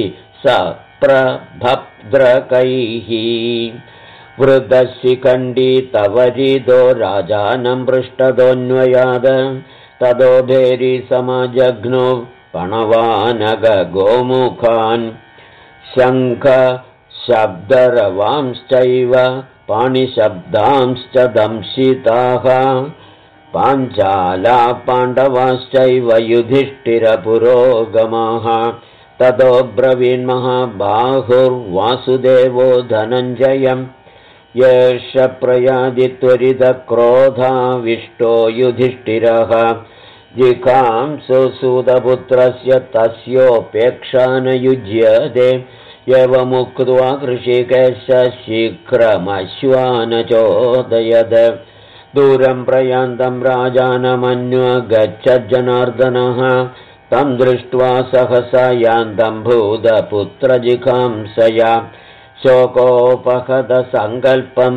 सप्रभद्रकैः वृद्धशिखण्डी तवरिदो राजानं पृष्ठदोऽन्वयाद ततो भेरी समजघ्नो पणवानगगोमुखान् शङ्ख शब्दरवांश्चैव पाणिशब्दांश्च दंशिताः पाञ्चाला पाण्डवाश्चैव युधिष्ठिरपुरोगमाः ततो ब्रवीन्महाबाहुर्वासुदेवो धनञ्जयम् येष प्रयादित्वरितक्रोधाविष्टो युधिष्ठिरः जिघांसुसूदपुत्रस्य तस्योपेक्षा न युज्यते एवमुक्त्वा कृषिकेशः शीघ्रमश्वानचोदयत् दूरं प्रयान्तं राजानमन्वगच्छज्जनार्दनः तं दृष्ट्वा सहसा यान्तं भूतपुत्रजिघांसया शोकोपहतसङ्कल्पं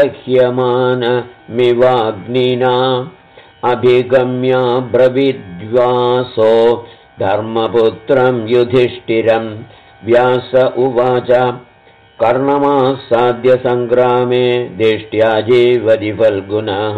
दह्यमानमिवाग्निना अभिगम्य ब्रवीद्वासो धर्मपुत्रं युधिष्ठिरम् व्यास उवाच कर्णमासाद्य सङ्ग्रामे दिष्ट्या जीवति फल्गुनः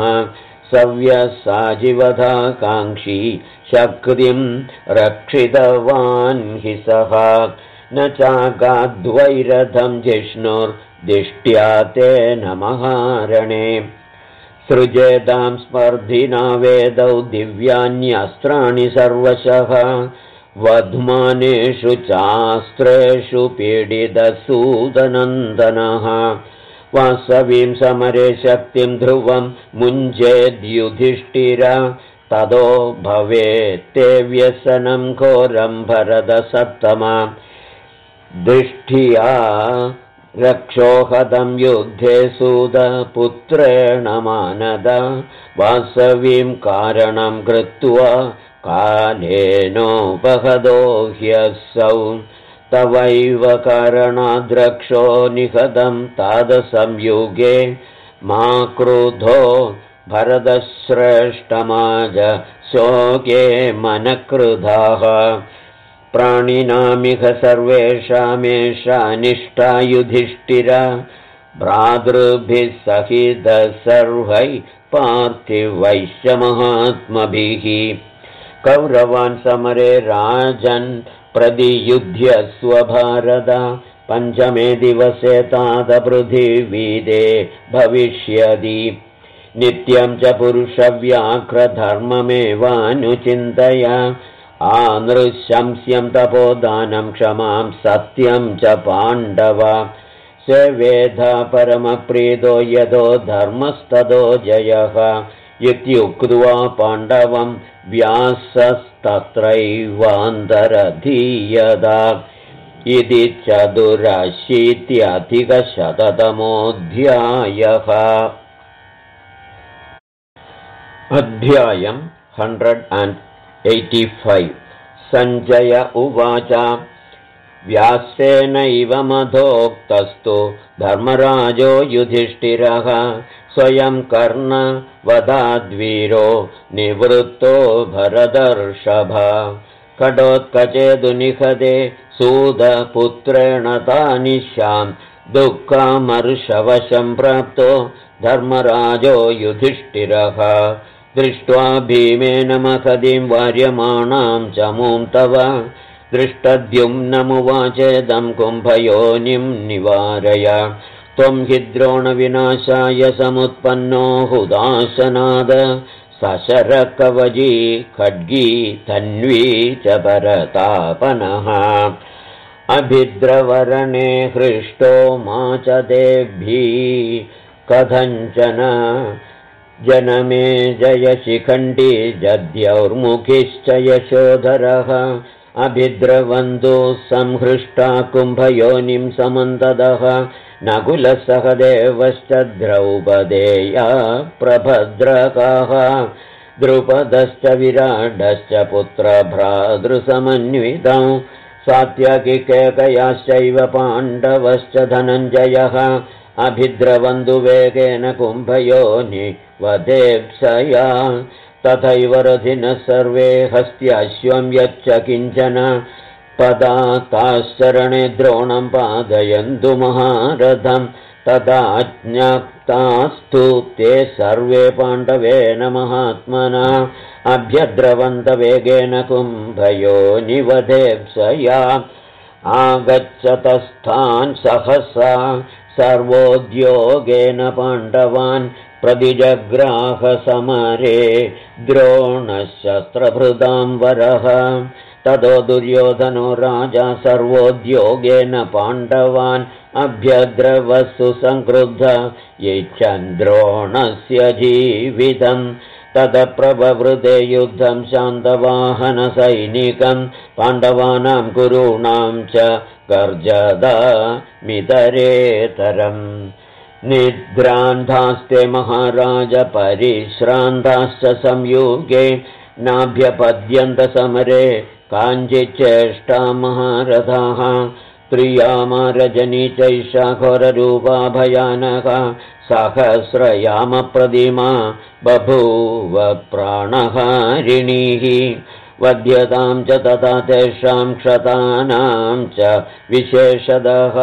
सव्यसाजिवधाकाङ्क्षी शक्तिं रक्षितवान् हि सः न चागाद्वैरथं जिष्णुर्दिष्ट्या तेन महारणे सृजेतां स्पर्धिना वेदौ दिव्यान्यस्त्राणि सर्वशः वध्मानेषु चास्त्रेषु पीडितसूदनन्दनः वासवीं समरे शक्तिं ध्रुवं मुञ्चेद्युधिष्ठिर ततो भवेत्ते व्यसनं घोरं भरतसत्तमा दृष्ट्या रक्षोहदं युद्धे सूदपुत्रेण मानद वासवीं कारणं कृत्वा कालेनोपहदो ह्यसौ तवैव कारणाद्रक्षो निहतं तादसंयुगे मा क्रुधो भरतश्रेष्ठमाज शोके मनक्रुधाः प्राणिनामिह सर्वेषामेषा निष्ठा युधिष्ठिर भ्रातृभिः सहितः सर्वैः पार्थिवैश्च महात्मभिः कौरवान् समरे राजन् प्रतियुध्य स्वभारत पञ्चमे दिवसे तादपृथिवीदे भविष्यति नित्यं च पुरुषव्याघ्रधर्ममेवानुचिन्तय आनृशंस्यं तपोदानं क्षमां सत्यं च पाण्डव सेवेधा परमप्रीतो यतो धर्मस्ततो जयः इत्युक्त्वा पाण्डवं व्यासस्तत्रैवान्तरधीयत इति 84,000-तमोऽध्यायः। अध्यायं 185 सञ्जय उवाच व्यासेनैव मधोक्तस्तु धर्मराजो युधिष्ठिरः स्वयं कर्णवधाद्वीरो निवृत्तो भरतर्षभ खडोत्कचेदुनिहते सूदपुत्रेण तानिशां दुःखमर्षवशं प्राप्तो धर्मराजो युधिष्ठिरः दृष्ट्वा भीमेन महतीं वार्यमाणां चमूं तव दृष्टद्युम्नमुवाचेदं कुम्भयोनिं निवारय त्वं हि द्रोणविनाशाय समुत्पन्नो हुदाशनाद सशरकवजी खड्गी तन्वी च परतापनः अभिद्रवरणे हृष्टो मा च देभ्यः कथञ्चन जनमे जयशिखण्डी जद्यौर्मुखिश्च यशोधरः अभिद्रवन्तु संहृष्टा कुम्भयोनिं समन्तदः नकुलसहदेवश्च द्रौपदेया प्रभद्रकाः द्रुपदश्च विराडश्च पुत्रभ्रातृसमन्वितौ सात्यकिकेकयाश्चैव पाण्डवश्च धनञ्जयः अभिद्रवन्तु वेगेन कुम्भयोनि वधेप्सया तथैव रथिनः सर्वे हस्त्याश्वं यच्च किञ्चन पदा ताश्चरणे द्रोणं पादयन्तु महारथं तदाज्ञप्तास्तु ते सर्वे पाण्डवेन महात्मना अभ्यद्रवन्तवेगेन कुम्भयोनिवधेप्सया आगच्छतस्थान् सहसा सर्वोद्योगेन पाण्डवान् प्रतिजग्राहसमरे द्रोणशस्त्रभृतां वरः ततो दुर्योधनो राजा सर्वोद्योगेन पाण्डवान् अभ्यद्रवस्सु संक्रुद्ध यच्छन् द्रोणस्य जीवितं तदप्रववृते युद्धं शान्तवाहनसैनिकं पाण्डवानां कुरूणां च गर्जदामितरेतरम् निद्रान्तास्ते महाराज परिश्रान्ताश्च संयुगे नाभ्यपद्यन्तसमरे काञ्चिच्चेष्टा महारथाः त्रियामारजनी चैषा घोररूपा भयानका सहस्रयामप्रतिमा बभूव प्राणहारिणीः वध्यतां च तथा तेषां क्षतानां च विशेषतः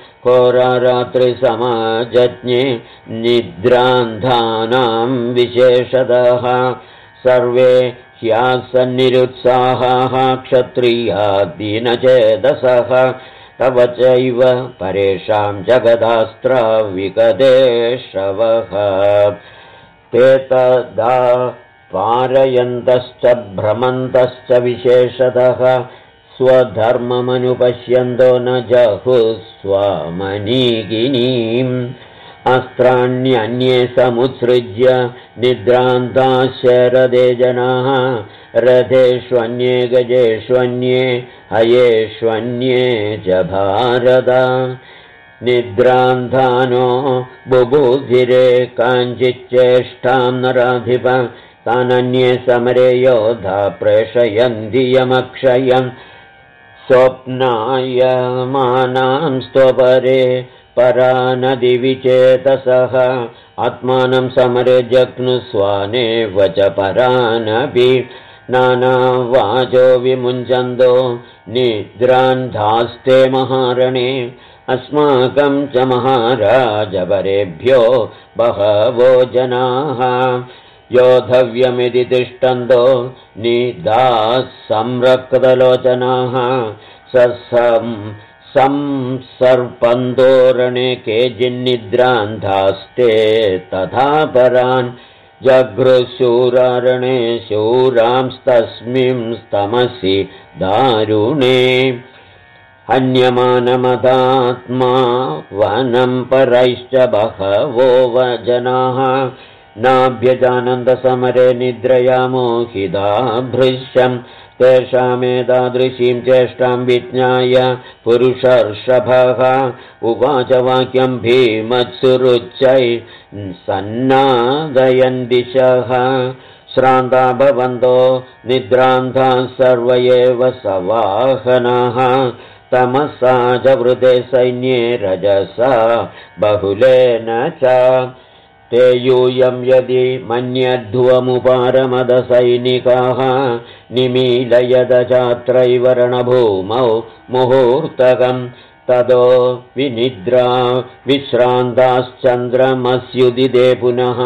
होरारात्रिसमाजज्ञे निद्रान्धानां विशेषतः सर्वे ह्यासन्निरुत्साहाः क्षत्रिया दीनचेतसः तव चैव परेषां जगदास्त्रा विगदेशवः ते तदा पारयन्तश्च भ्रमन्तश्च विशेषतः स्वधर्ममनुपश्यन्तो न जहुस्वामनीगिनीम् अस्त्राण्यन्ये समुत्सृज्य निद्रान्ताः शरदे जनाः रथेष्वन्ये गजेष्वन्ये हयेष्वन्ये च भारत निद्रान्तानो बुबुधिरे काञ्चिच्चेष्टां नराधिप तानन्ये समरे योधा प्रेषयन्ति यमक्षयम् स्वप्नायमानां स्तोपरे परानदिविचेतसः आत्मानं समरे जग्नुस्वानेव च परानपि नानावाचो विमुञ्चन्तो निद्रान्धास्ते महारणे अस्माकं च महाराजवरेभ्यो बहवो जनाः योद्धव्यमिति तिष्ठन्तो निदाः संरक्तलोचनाः संसर्पन्दोरणे केचिन्निद्रान्धास्ते तथा परान् जघ्रुशूरारणे शूरांस्तस्मिंस्तमसि दारुणे हन्यमानमदात्मा वनं परैश्च बहवो जनाः नाभ्यजानन्दसमरे निद्रया मोहिता भृश्यम् तेषामेतादृशीं चेष्टां विज्ञाय पुरुषर्षभः उवाच वाक्यं भीमत्सुरुच्चै सन्नादयन् दिशः श्रान्ता भवन्तो निद्रान्ताः सर्व एव सवाहनाः तमसा च वृते सैन्ये रजसा बहुलेन च ते यूयं यदि मन्यध्वमुपारमदसैनिकाः निमीलयदचात्रैव रणभूमौ मुहूर्तकम् ततो विनिद्रा विश्रान्ताश्चन्द्रमस्युदिते पुनः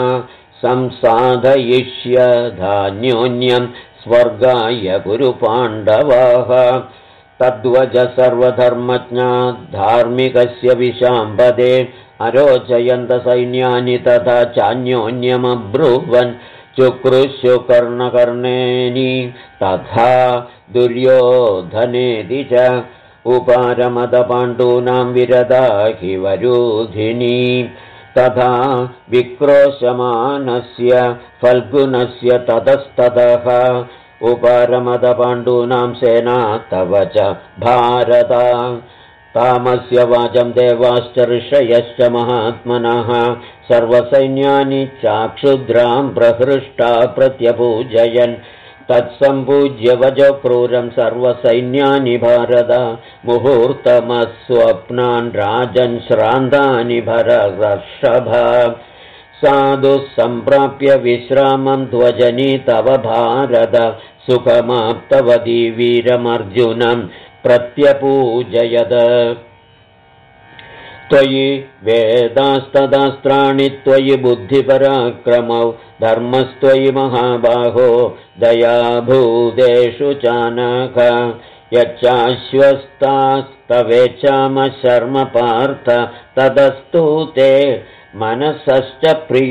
संसाधयिष्यधान्योन्यं स्वर्गाय कुरु पाण्डवाः तद्वज सर्वधर्मज्ञा धार्मिकस्य विशाम्पदे अरोचयन्तसैन्यानि तथा चान्योन्यमब्रुवन् चुक्रुषु कर्णकर्णेनि तथा दुर्योधनेति च उपारमदपाण्डूनां विरदा हि वरूधिनी तथा विक्रोशमानस्य फल्गुनस्य ततस्ततः उपारमदपाण्डूनां सेना तव च भारत तामस्य वाचं देवाश्च ऋषयश्च महात्मनः सर्वसैन्यानि चाक्षुद्रां प्रहृष्टा प्रत्यपूजयन् तत्सम्पूज्य वजो क्रूरं सर्वसैन्यानि भारत मुहूर्तमस्वप्नान् राजन् श्रान्तानि भरर्षभ साधु सम्प्राप्य विश्रामं ध्वजनी तव भारत सुखमाप्तवती वीरमर्जुनं प्रत्यपूजयद त्वयि वेदास्तदास्त्राणि त्वयि बुद्धिपराक्रमौ धर्मस्त्वयि महाबाहो दयाभूतेषु चानघ यच्चाश्वस्तास्तवेच्छामः शर्म पार्थ तदस्तु ते मनसश्च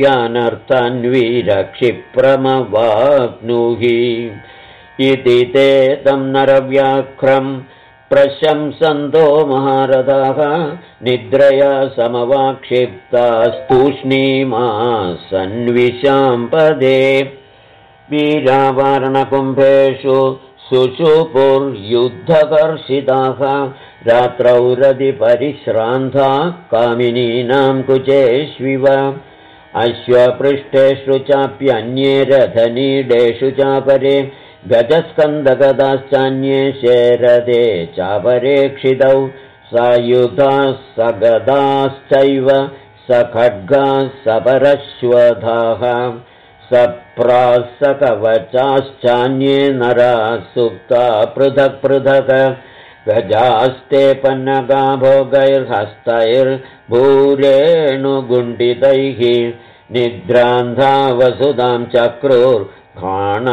प्रियानर्थान्वीरक्षिप्रमवाप्नुहि इति ते तं नरव्याघ्रं प्रशंसन्तो महारथाः निद्रया समवाक्षिप्तास्तूष्णीमासन्विशाम्पदे वीरावारणकुम्भेषु सुषुपुर्युद्धकर्षिताः रात्रौ रदिपरिश्रान्ता कामिनीनां कुचेष्विव अश्वपृष्ठेषु चाप्यन्ये रथनीडेषु चापरे गजस्कन्दगदाश्चान्ये शेरदे चापरेक्षितौ सायुधाः सगदाश्चैव सखड्गाः सपरश्वधाः सप्रासकवचाश्चान्ये नराः सुप्ता पृथक् पृथक् गजास्ते पन्नगा भोगैर्हस्तैर्भूरेणुगुण्डितैः निद्रान्धा वसुधां चक्रुर्घाण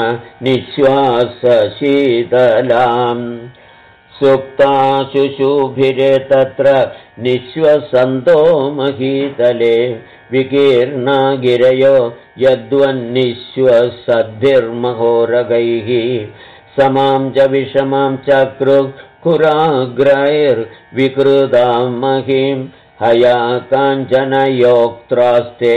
निःश्वासशीतलाम् सुप्ता शुशुभिरे तत्र निःश्वसन्तो महीतले विकीर्णा गिरयो यद्वन्निःश्वसद्भिर्महोरगैः समां च विषमां चक्रुकुराग्रैर्विकृतां महीं हया काञ्चनयोक्त्रास्ते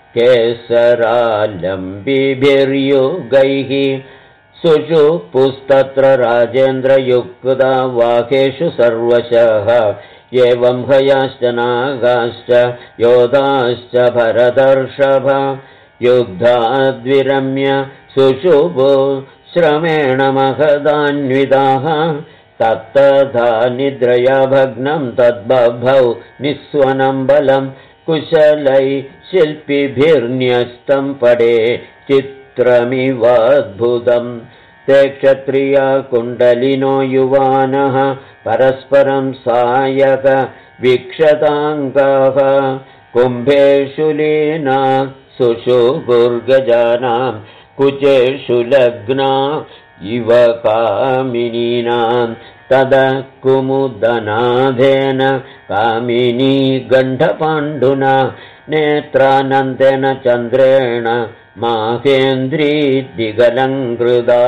केसरालम्बिभिर्युगैः सुषुपुस्तत्र राजेन्द्रयुक्ता वाकेषु सर्वशः एवं हयाश्च नागाश्च योधाश्च भरतर्षभ युद्धाद्विरम्य सुषुभो श्रमेण महदान्विताः तत्तथा निद्रया भग्नं तद्बभौ निःस्वनं बलं कुशलै शिल्पिभिर्न्यस्तं पडे चित्रमिवाद्भुतम् ते क्षत्रिया कुण्डलिनो युवानः परस्परं सायक वीक्षताङ्गाः कुम्भेषु लीना सुषुभुर्गजानां कुचेषु लग्ना इव कामिनीनां तद कुमुदनाथेन कामिनी गण्डपाण्डुना नेत्रानन्देन चन्द्रेण माहेन्द्री दिगलङ्कृता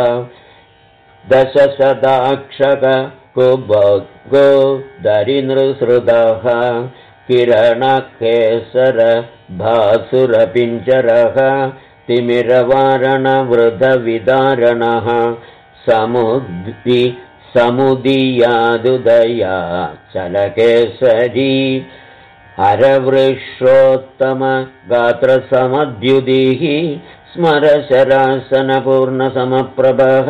दशशदाक्षक कुभगो दरिनृसृतः किरणकेसर भासुरपिञ्जरः तिमिरवारणवृधविदारणः समुदीयादुदया चलकेसरी हरवृषोत्तमगात्रसमद्युदिः स्मरशरासनपूर्णसमप्रभः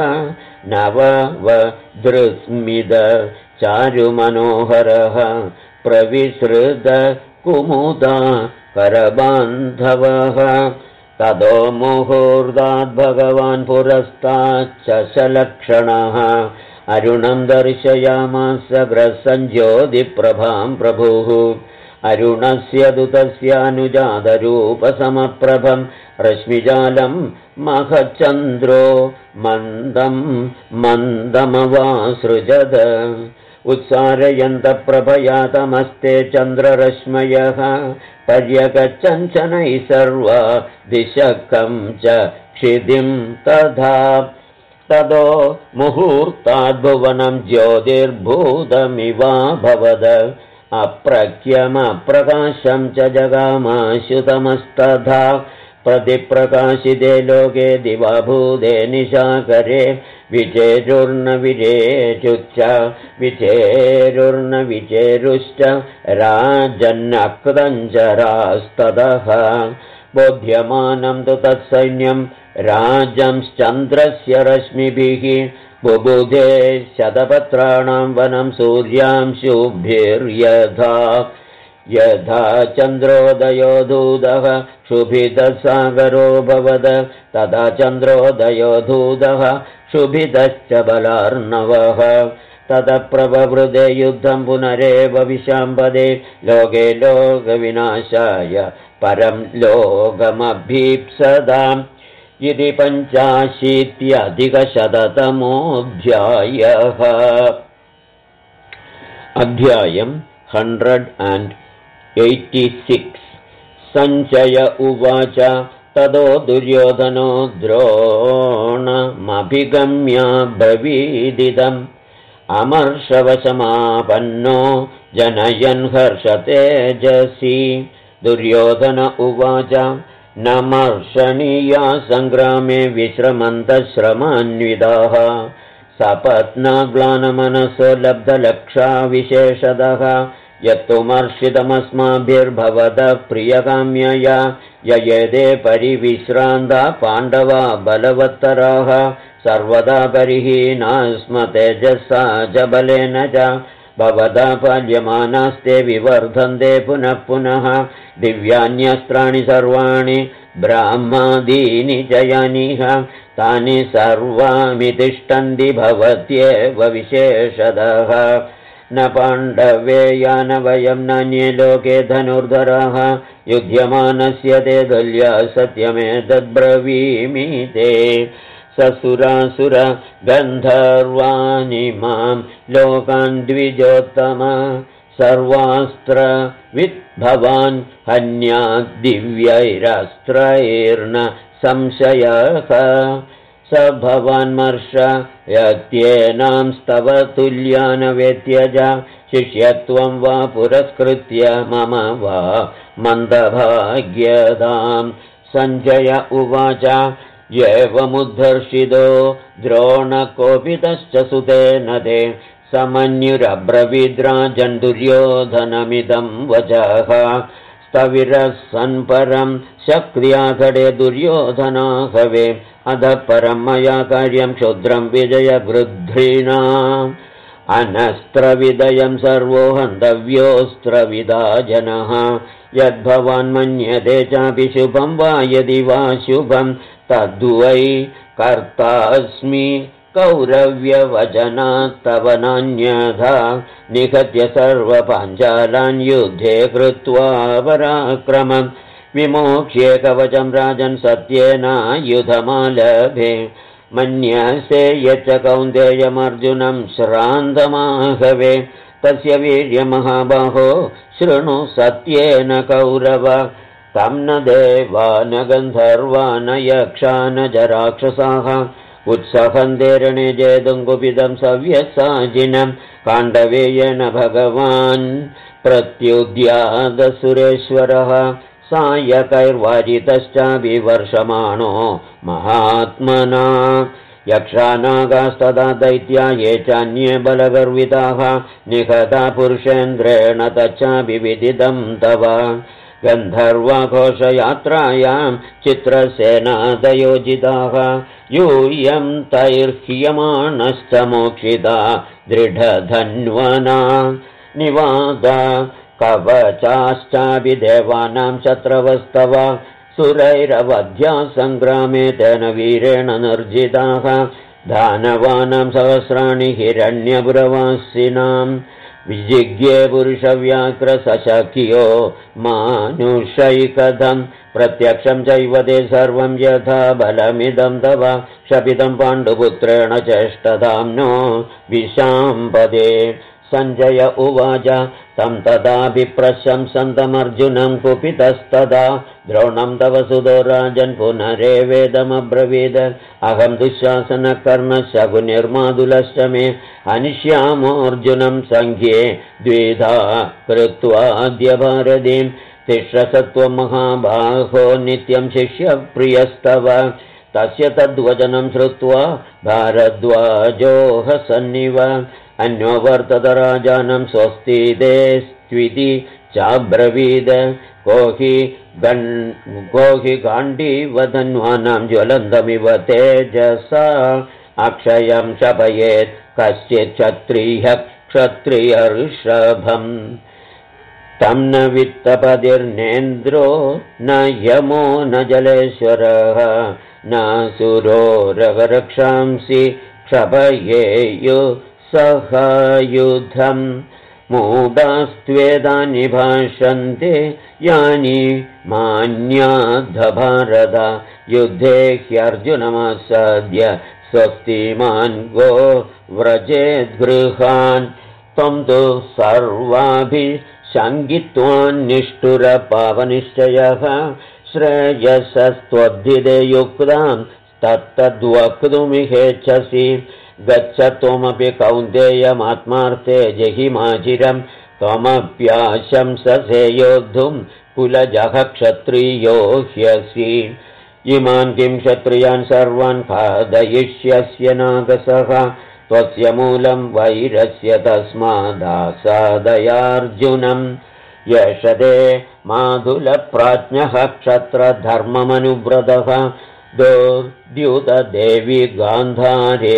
नववधृस्मिद चारुमनोहरः प्रविसृत कुमुदा करबान्धवः ततो मुहूर्ताद् भगवान् पुरस्ताच्च सलक्षणः अरुणं दर्शयामास ग्रसञ्ज्योतिप्रभां प्रभुः अरुणस्य दुतस्यानुजातरूपसमप्रभं रश्मिजालं महच्चन्द्रो मन्दं मन्दमवासृजद उत्सारयन्तप्रभयातमस्ते चन्द्ररश्मयः पर्यगच्छञ्चनैः सर्वा दिशकं च क्षितिं तथा ततो मुहूर्ताद्भुवनं ज्योतिर्भूतमिवाभवद अप्रख्यमप्रकाशं च जगामाशुतमस्तथा प्रतिप्रकाशिते लोके दिवाभूते निशाकरे विचेरुर्न विचेरुश्च विचेरुर्न विचेरुश्च राजन्नक्तञ्जरास्ततः बोध्यमानं तु तत्सैन्यं राजंश्चन्द्रस्य रश्मिभिः बुबुधे शतपत्राणां वनं सूर्यांशुभिर्यथा यथा चन्द्रोदयोधूतः क्षुभितसागरो भवद तथा चन्द्रोदयोधूतः क्षुभितश्च बलार्णवः ततः प्रववृते युद्धं पुनरेव विशाम्पदे लोके लोकविनाशाय परं लोकमभीप्सदाम् इति 85-शततमोऽध्यायः। अध्यायं 186। सञ्जय उवाच ततो दुर्योधनो द्रोणमभिगम्य ब्रवीदिदम् अमर्षवशमापन्नो जनयन् हर्षतेजसी। दुर्योधन उवाच न मर्षणीया सङ्ग्रामे विश्रमन्तश्रमान्विताः सपत्नाग्लानमनसो लब्धलक्षा विशेषतः यत्तु मर्षितमस्माभिर्भवतः प्रियकाम्यया ययेदे परिविश्रान्ता पाण्डवा बलवत्तराः सर्वदा परिहीना स्म तेजसा च बलेन च भवदा पाल्यमानास्ते विवर्धन्ते पुनः पुनः दिव्यान्यस्त्राणि सर्वाणि ब्राह्मादीनि जयानिह तानि सर्वाणि तिष्ठन्ति भवत्येव विशेषतः न पाण्डवेया न वयं नान्ये लोके धनुर्धराः युध्यमानस्य ते तुल्या सत्यमेतद्ब्रवीमि ते ससुरासुर गन्धर्वाणि मां लोकान् द्विजोत्तम सर्वास्त्र विद्भवान् हन्याद् दिव्यैरस्त्रैर्न संशयः स भवान्मर्ष यत्येनां स्तव तुल्यान वेत्यज शिष्यत्वं वा पुरस्कृत्य मम वा मन्दभाग्यदाम्। सञ्जय उवाच एवमुद्धर्षितो द्रोणकोपितश्च सुतेन ते समन्युरब्रवीद्राजन् दुर्योधनमिदं वचः स्थविरः सन्परं शक्त्याधडे दुर्योधनाहवे अधः परं मया कार्यं क्षुद्रं विजयगृध्रिणा अनस्त्रविदयं सर्वो हन्तव्योऽस्त्रविदा जनः यद्भवान् मन्यते चापि शुभं वा यदि वा शुभं तद्वै कर्तास्मि कौरव्यवचनात् तव नान्यथा निहत्य सर्वपाञ्चालान् युद्धे कृत्वा पराक्रमं विमोक्ष्ये कवचं राजन् सत्येनायुधमालभे मन्यसे यच्च कौन्तेयमर्जुनं श्रान्तमाहवे तस्य वीर्यमहाबाहो शृणु सत्येन कौरव तं न देवा न गन्धर्वा न यक्षा न च राक्षसाः उत्सहन्ते रणे जेतुं कुपितं सव्यसाचिनं काण्डवेयेन भगवान् प्रत्युद्यादसुरेश्वरः सायकैर्वाजितश्चाभिवर्षमाणो महात्मना यक्षानागास्तदा दैत्या ये चान्ये बलगर्विताः निहता पुरुषेन्द्रेण तच्चाभिविदितं तव गन्धर्वघोषयात्रायां चित्रसेनादयोजिताः यूयं तैर्ह्यमाणश्च मोक्षिता दृढधन्वना निवादा कवचाश्चापि देवानां शत्रवस्तव सुरैरवध्या सङ्ग्रामे तेन वीरेण निर्जिताः दानवानां सहस्राणि हिरण्यपुरवासिनां विजिज्ञे पुरुषव्याघ्रसशक्यो मानुषैकथं प्रत्यक्षं चैव ते सर्वं यथा बलमिदं तव शपितं पाण्डुपुत्रेण चेष्टधाम्नो विशाम्पदे। सञ्जय उवाच तं तदाभिप्रशंसन्तमर्जुनं कुपितस्तदा द्रोणं तव सुतो राजन् पुनरेवेदमब्रवीद अहं दुःशासनकर्णशकुनिर्मादुलश्च मे हनिष्यामोऽर्जुनं सङ्ख्ये द्विधा कृत्वाद्य भारतीं तिष्ठसत्त्वं महाबाहो नित्यं शिष्यप्रियस्तव। तस्य तद्वचनं श्रुत्वा भारद्वाजोह सन्निव अन्यो वर्तत राजानं स्वस्ति ते स्त्विति चाब्रवीद को हि गाण्डीवधन्वानां ज्वलन्तमिव तेजसा अक्षयं शपयेत् कश्चित् क्षत्रियः क्षत्रियर्षभम् तं न वित्तपतिर्नेन्द्रो न यमो न जलेश्वरः न सुरो रगरक्षांसि क्षपयेयु सहायुधम् मूढास्त्वेदानि भाषन्ते यानि मान्याद्धभारत युद्धे ह्यर्जुनमासाद्य स्वस्तिमान् गो व्रजेद्गृहान् त्वं तु सर्वाभिशङ्कित्वान्निष्ठुरपावनिश्चयः श्रेयसस्त्वद्धिते युक्तां तत्तद्वक्तुमिहेच्छसि गच्छ त्वमपि कौन्तेयमात्मार्थे जहिमाचिरं त्वमप्याशंससे योद्धुं कुलजः क्षत्रियो ह्यसि इमान् किं क्षत्रियान् सर्वान् खादयिष्यस्य नागसः त्वस्य मूलं वैरस्य तस्मादासादयार्जुनम् यशते माधुलप्राज्ञः क्षत्रधर्ममनुव्रतः द्युतदेवी गान्धारे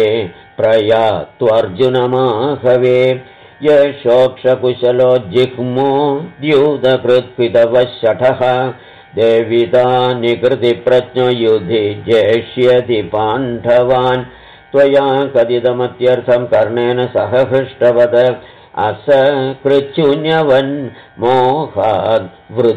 प्रयात्वर्जुनमाहवे यशोक्षकुशलो जिह्मो द्यूतकृत्पितवशठः देविता निकृतिप्रज्ञो युधि जेष्यति पाण्डवान् त्वया कथितमत्यर्थं कर्णेन सह हृष्टवद असकृच्छून्यवन् मोहाद्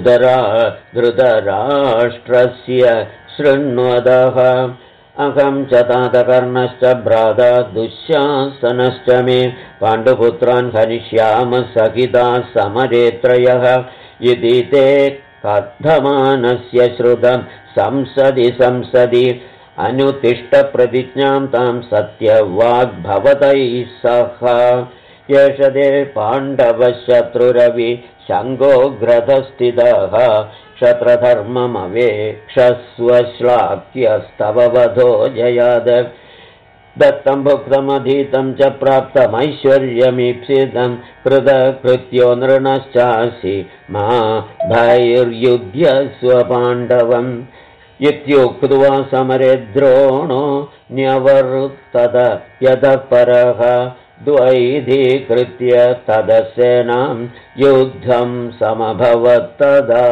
धृतराष्ट्रस्य शृण्वदः अहं च तातकर्णश्च भ्राता दुःशासनश्च मे पाण्डुपुत्रान् हनिष्यामः सहिताः समरे त्रयः इति ते कथमानस्य श्रुतं संसदि अनुतिष्ठप्रतिज्ञां तां सत्यवाग्भवतैः सह एष ते पाण्डवशत्रुरवि शङ्गोग्रधस्थितः क्षत्रधर्ममवेक्षस्व श्लाघ्यस्तव वधो जयाद दत्तं भुक्तमधीतं च प्राप्तमैश्वर्यमीप्सितं कृतकृत्यो नृणश्चासि मा भैर्युध्यस्व पाण्डवम् इत्युक्त्वा समरे द्रोणो न्यवर्तत यतः परः द्वैधीकृत्य तदसेनां युद्धं समभवत्तदा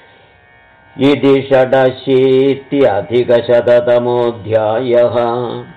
इति 86 अधिकशततमोऽध्यायः।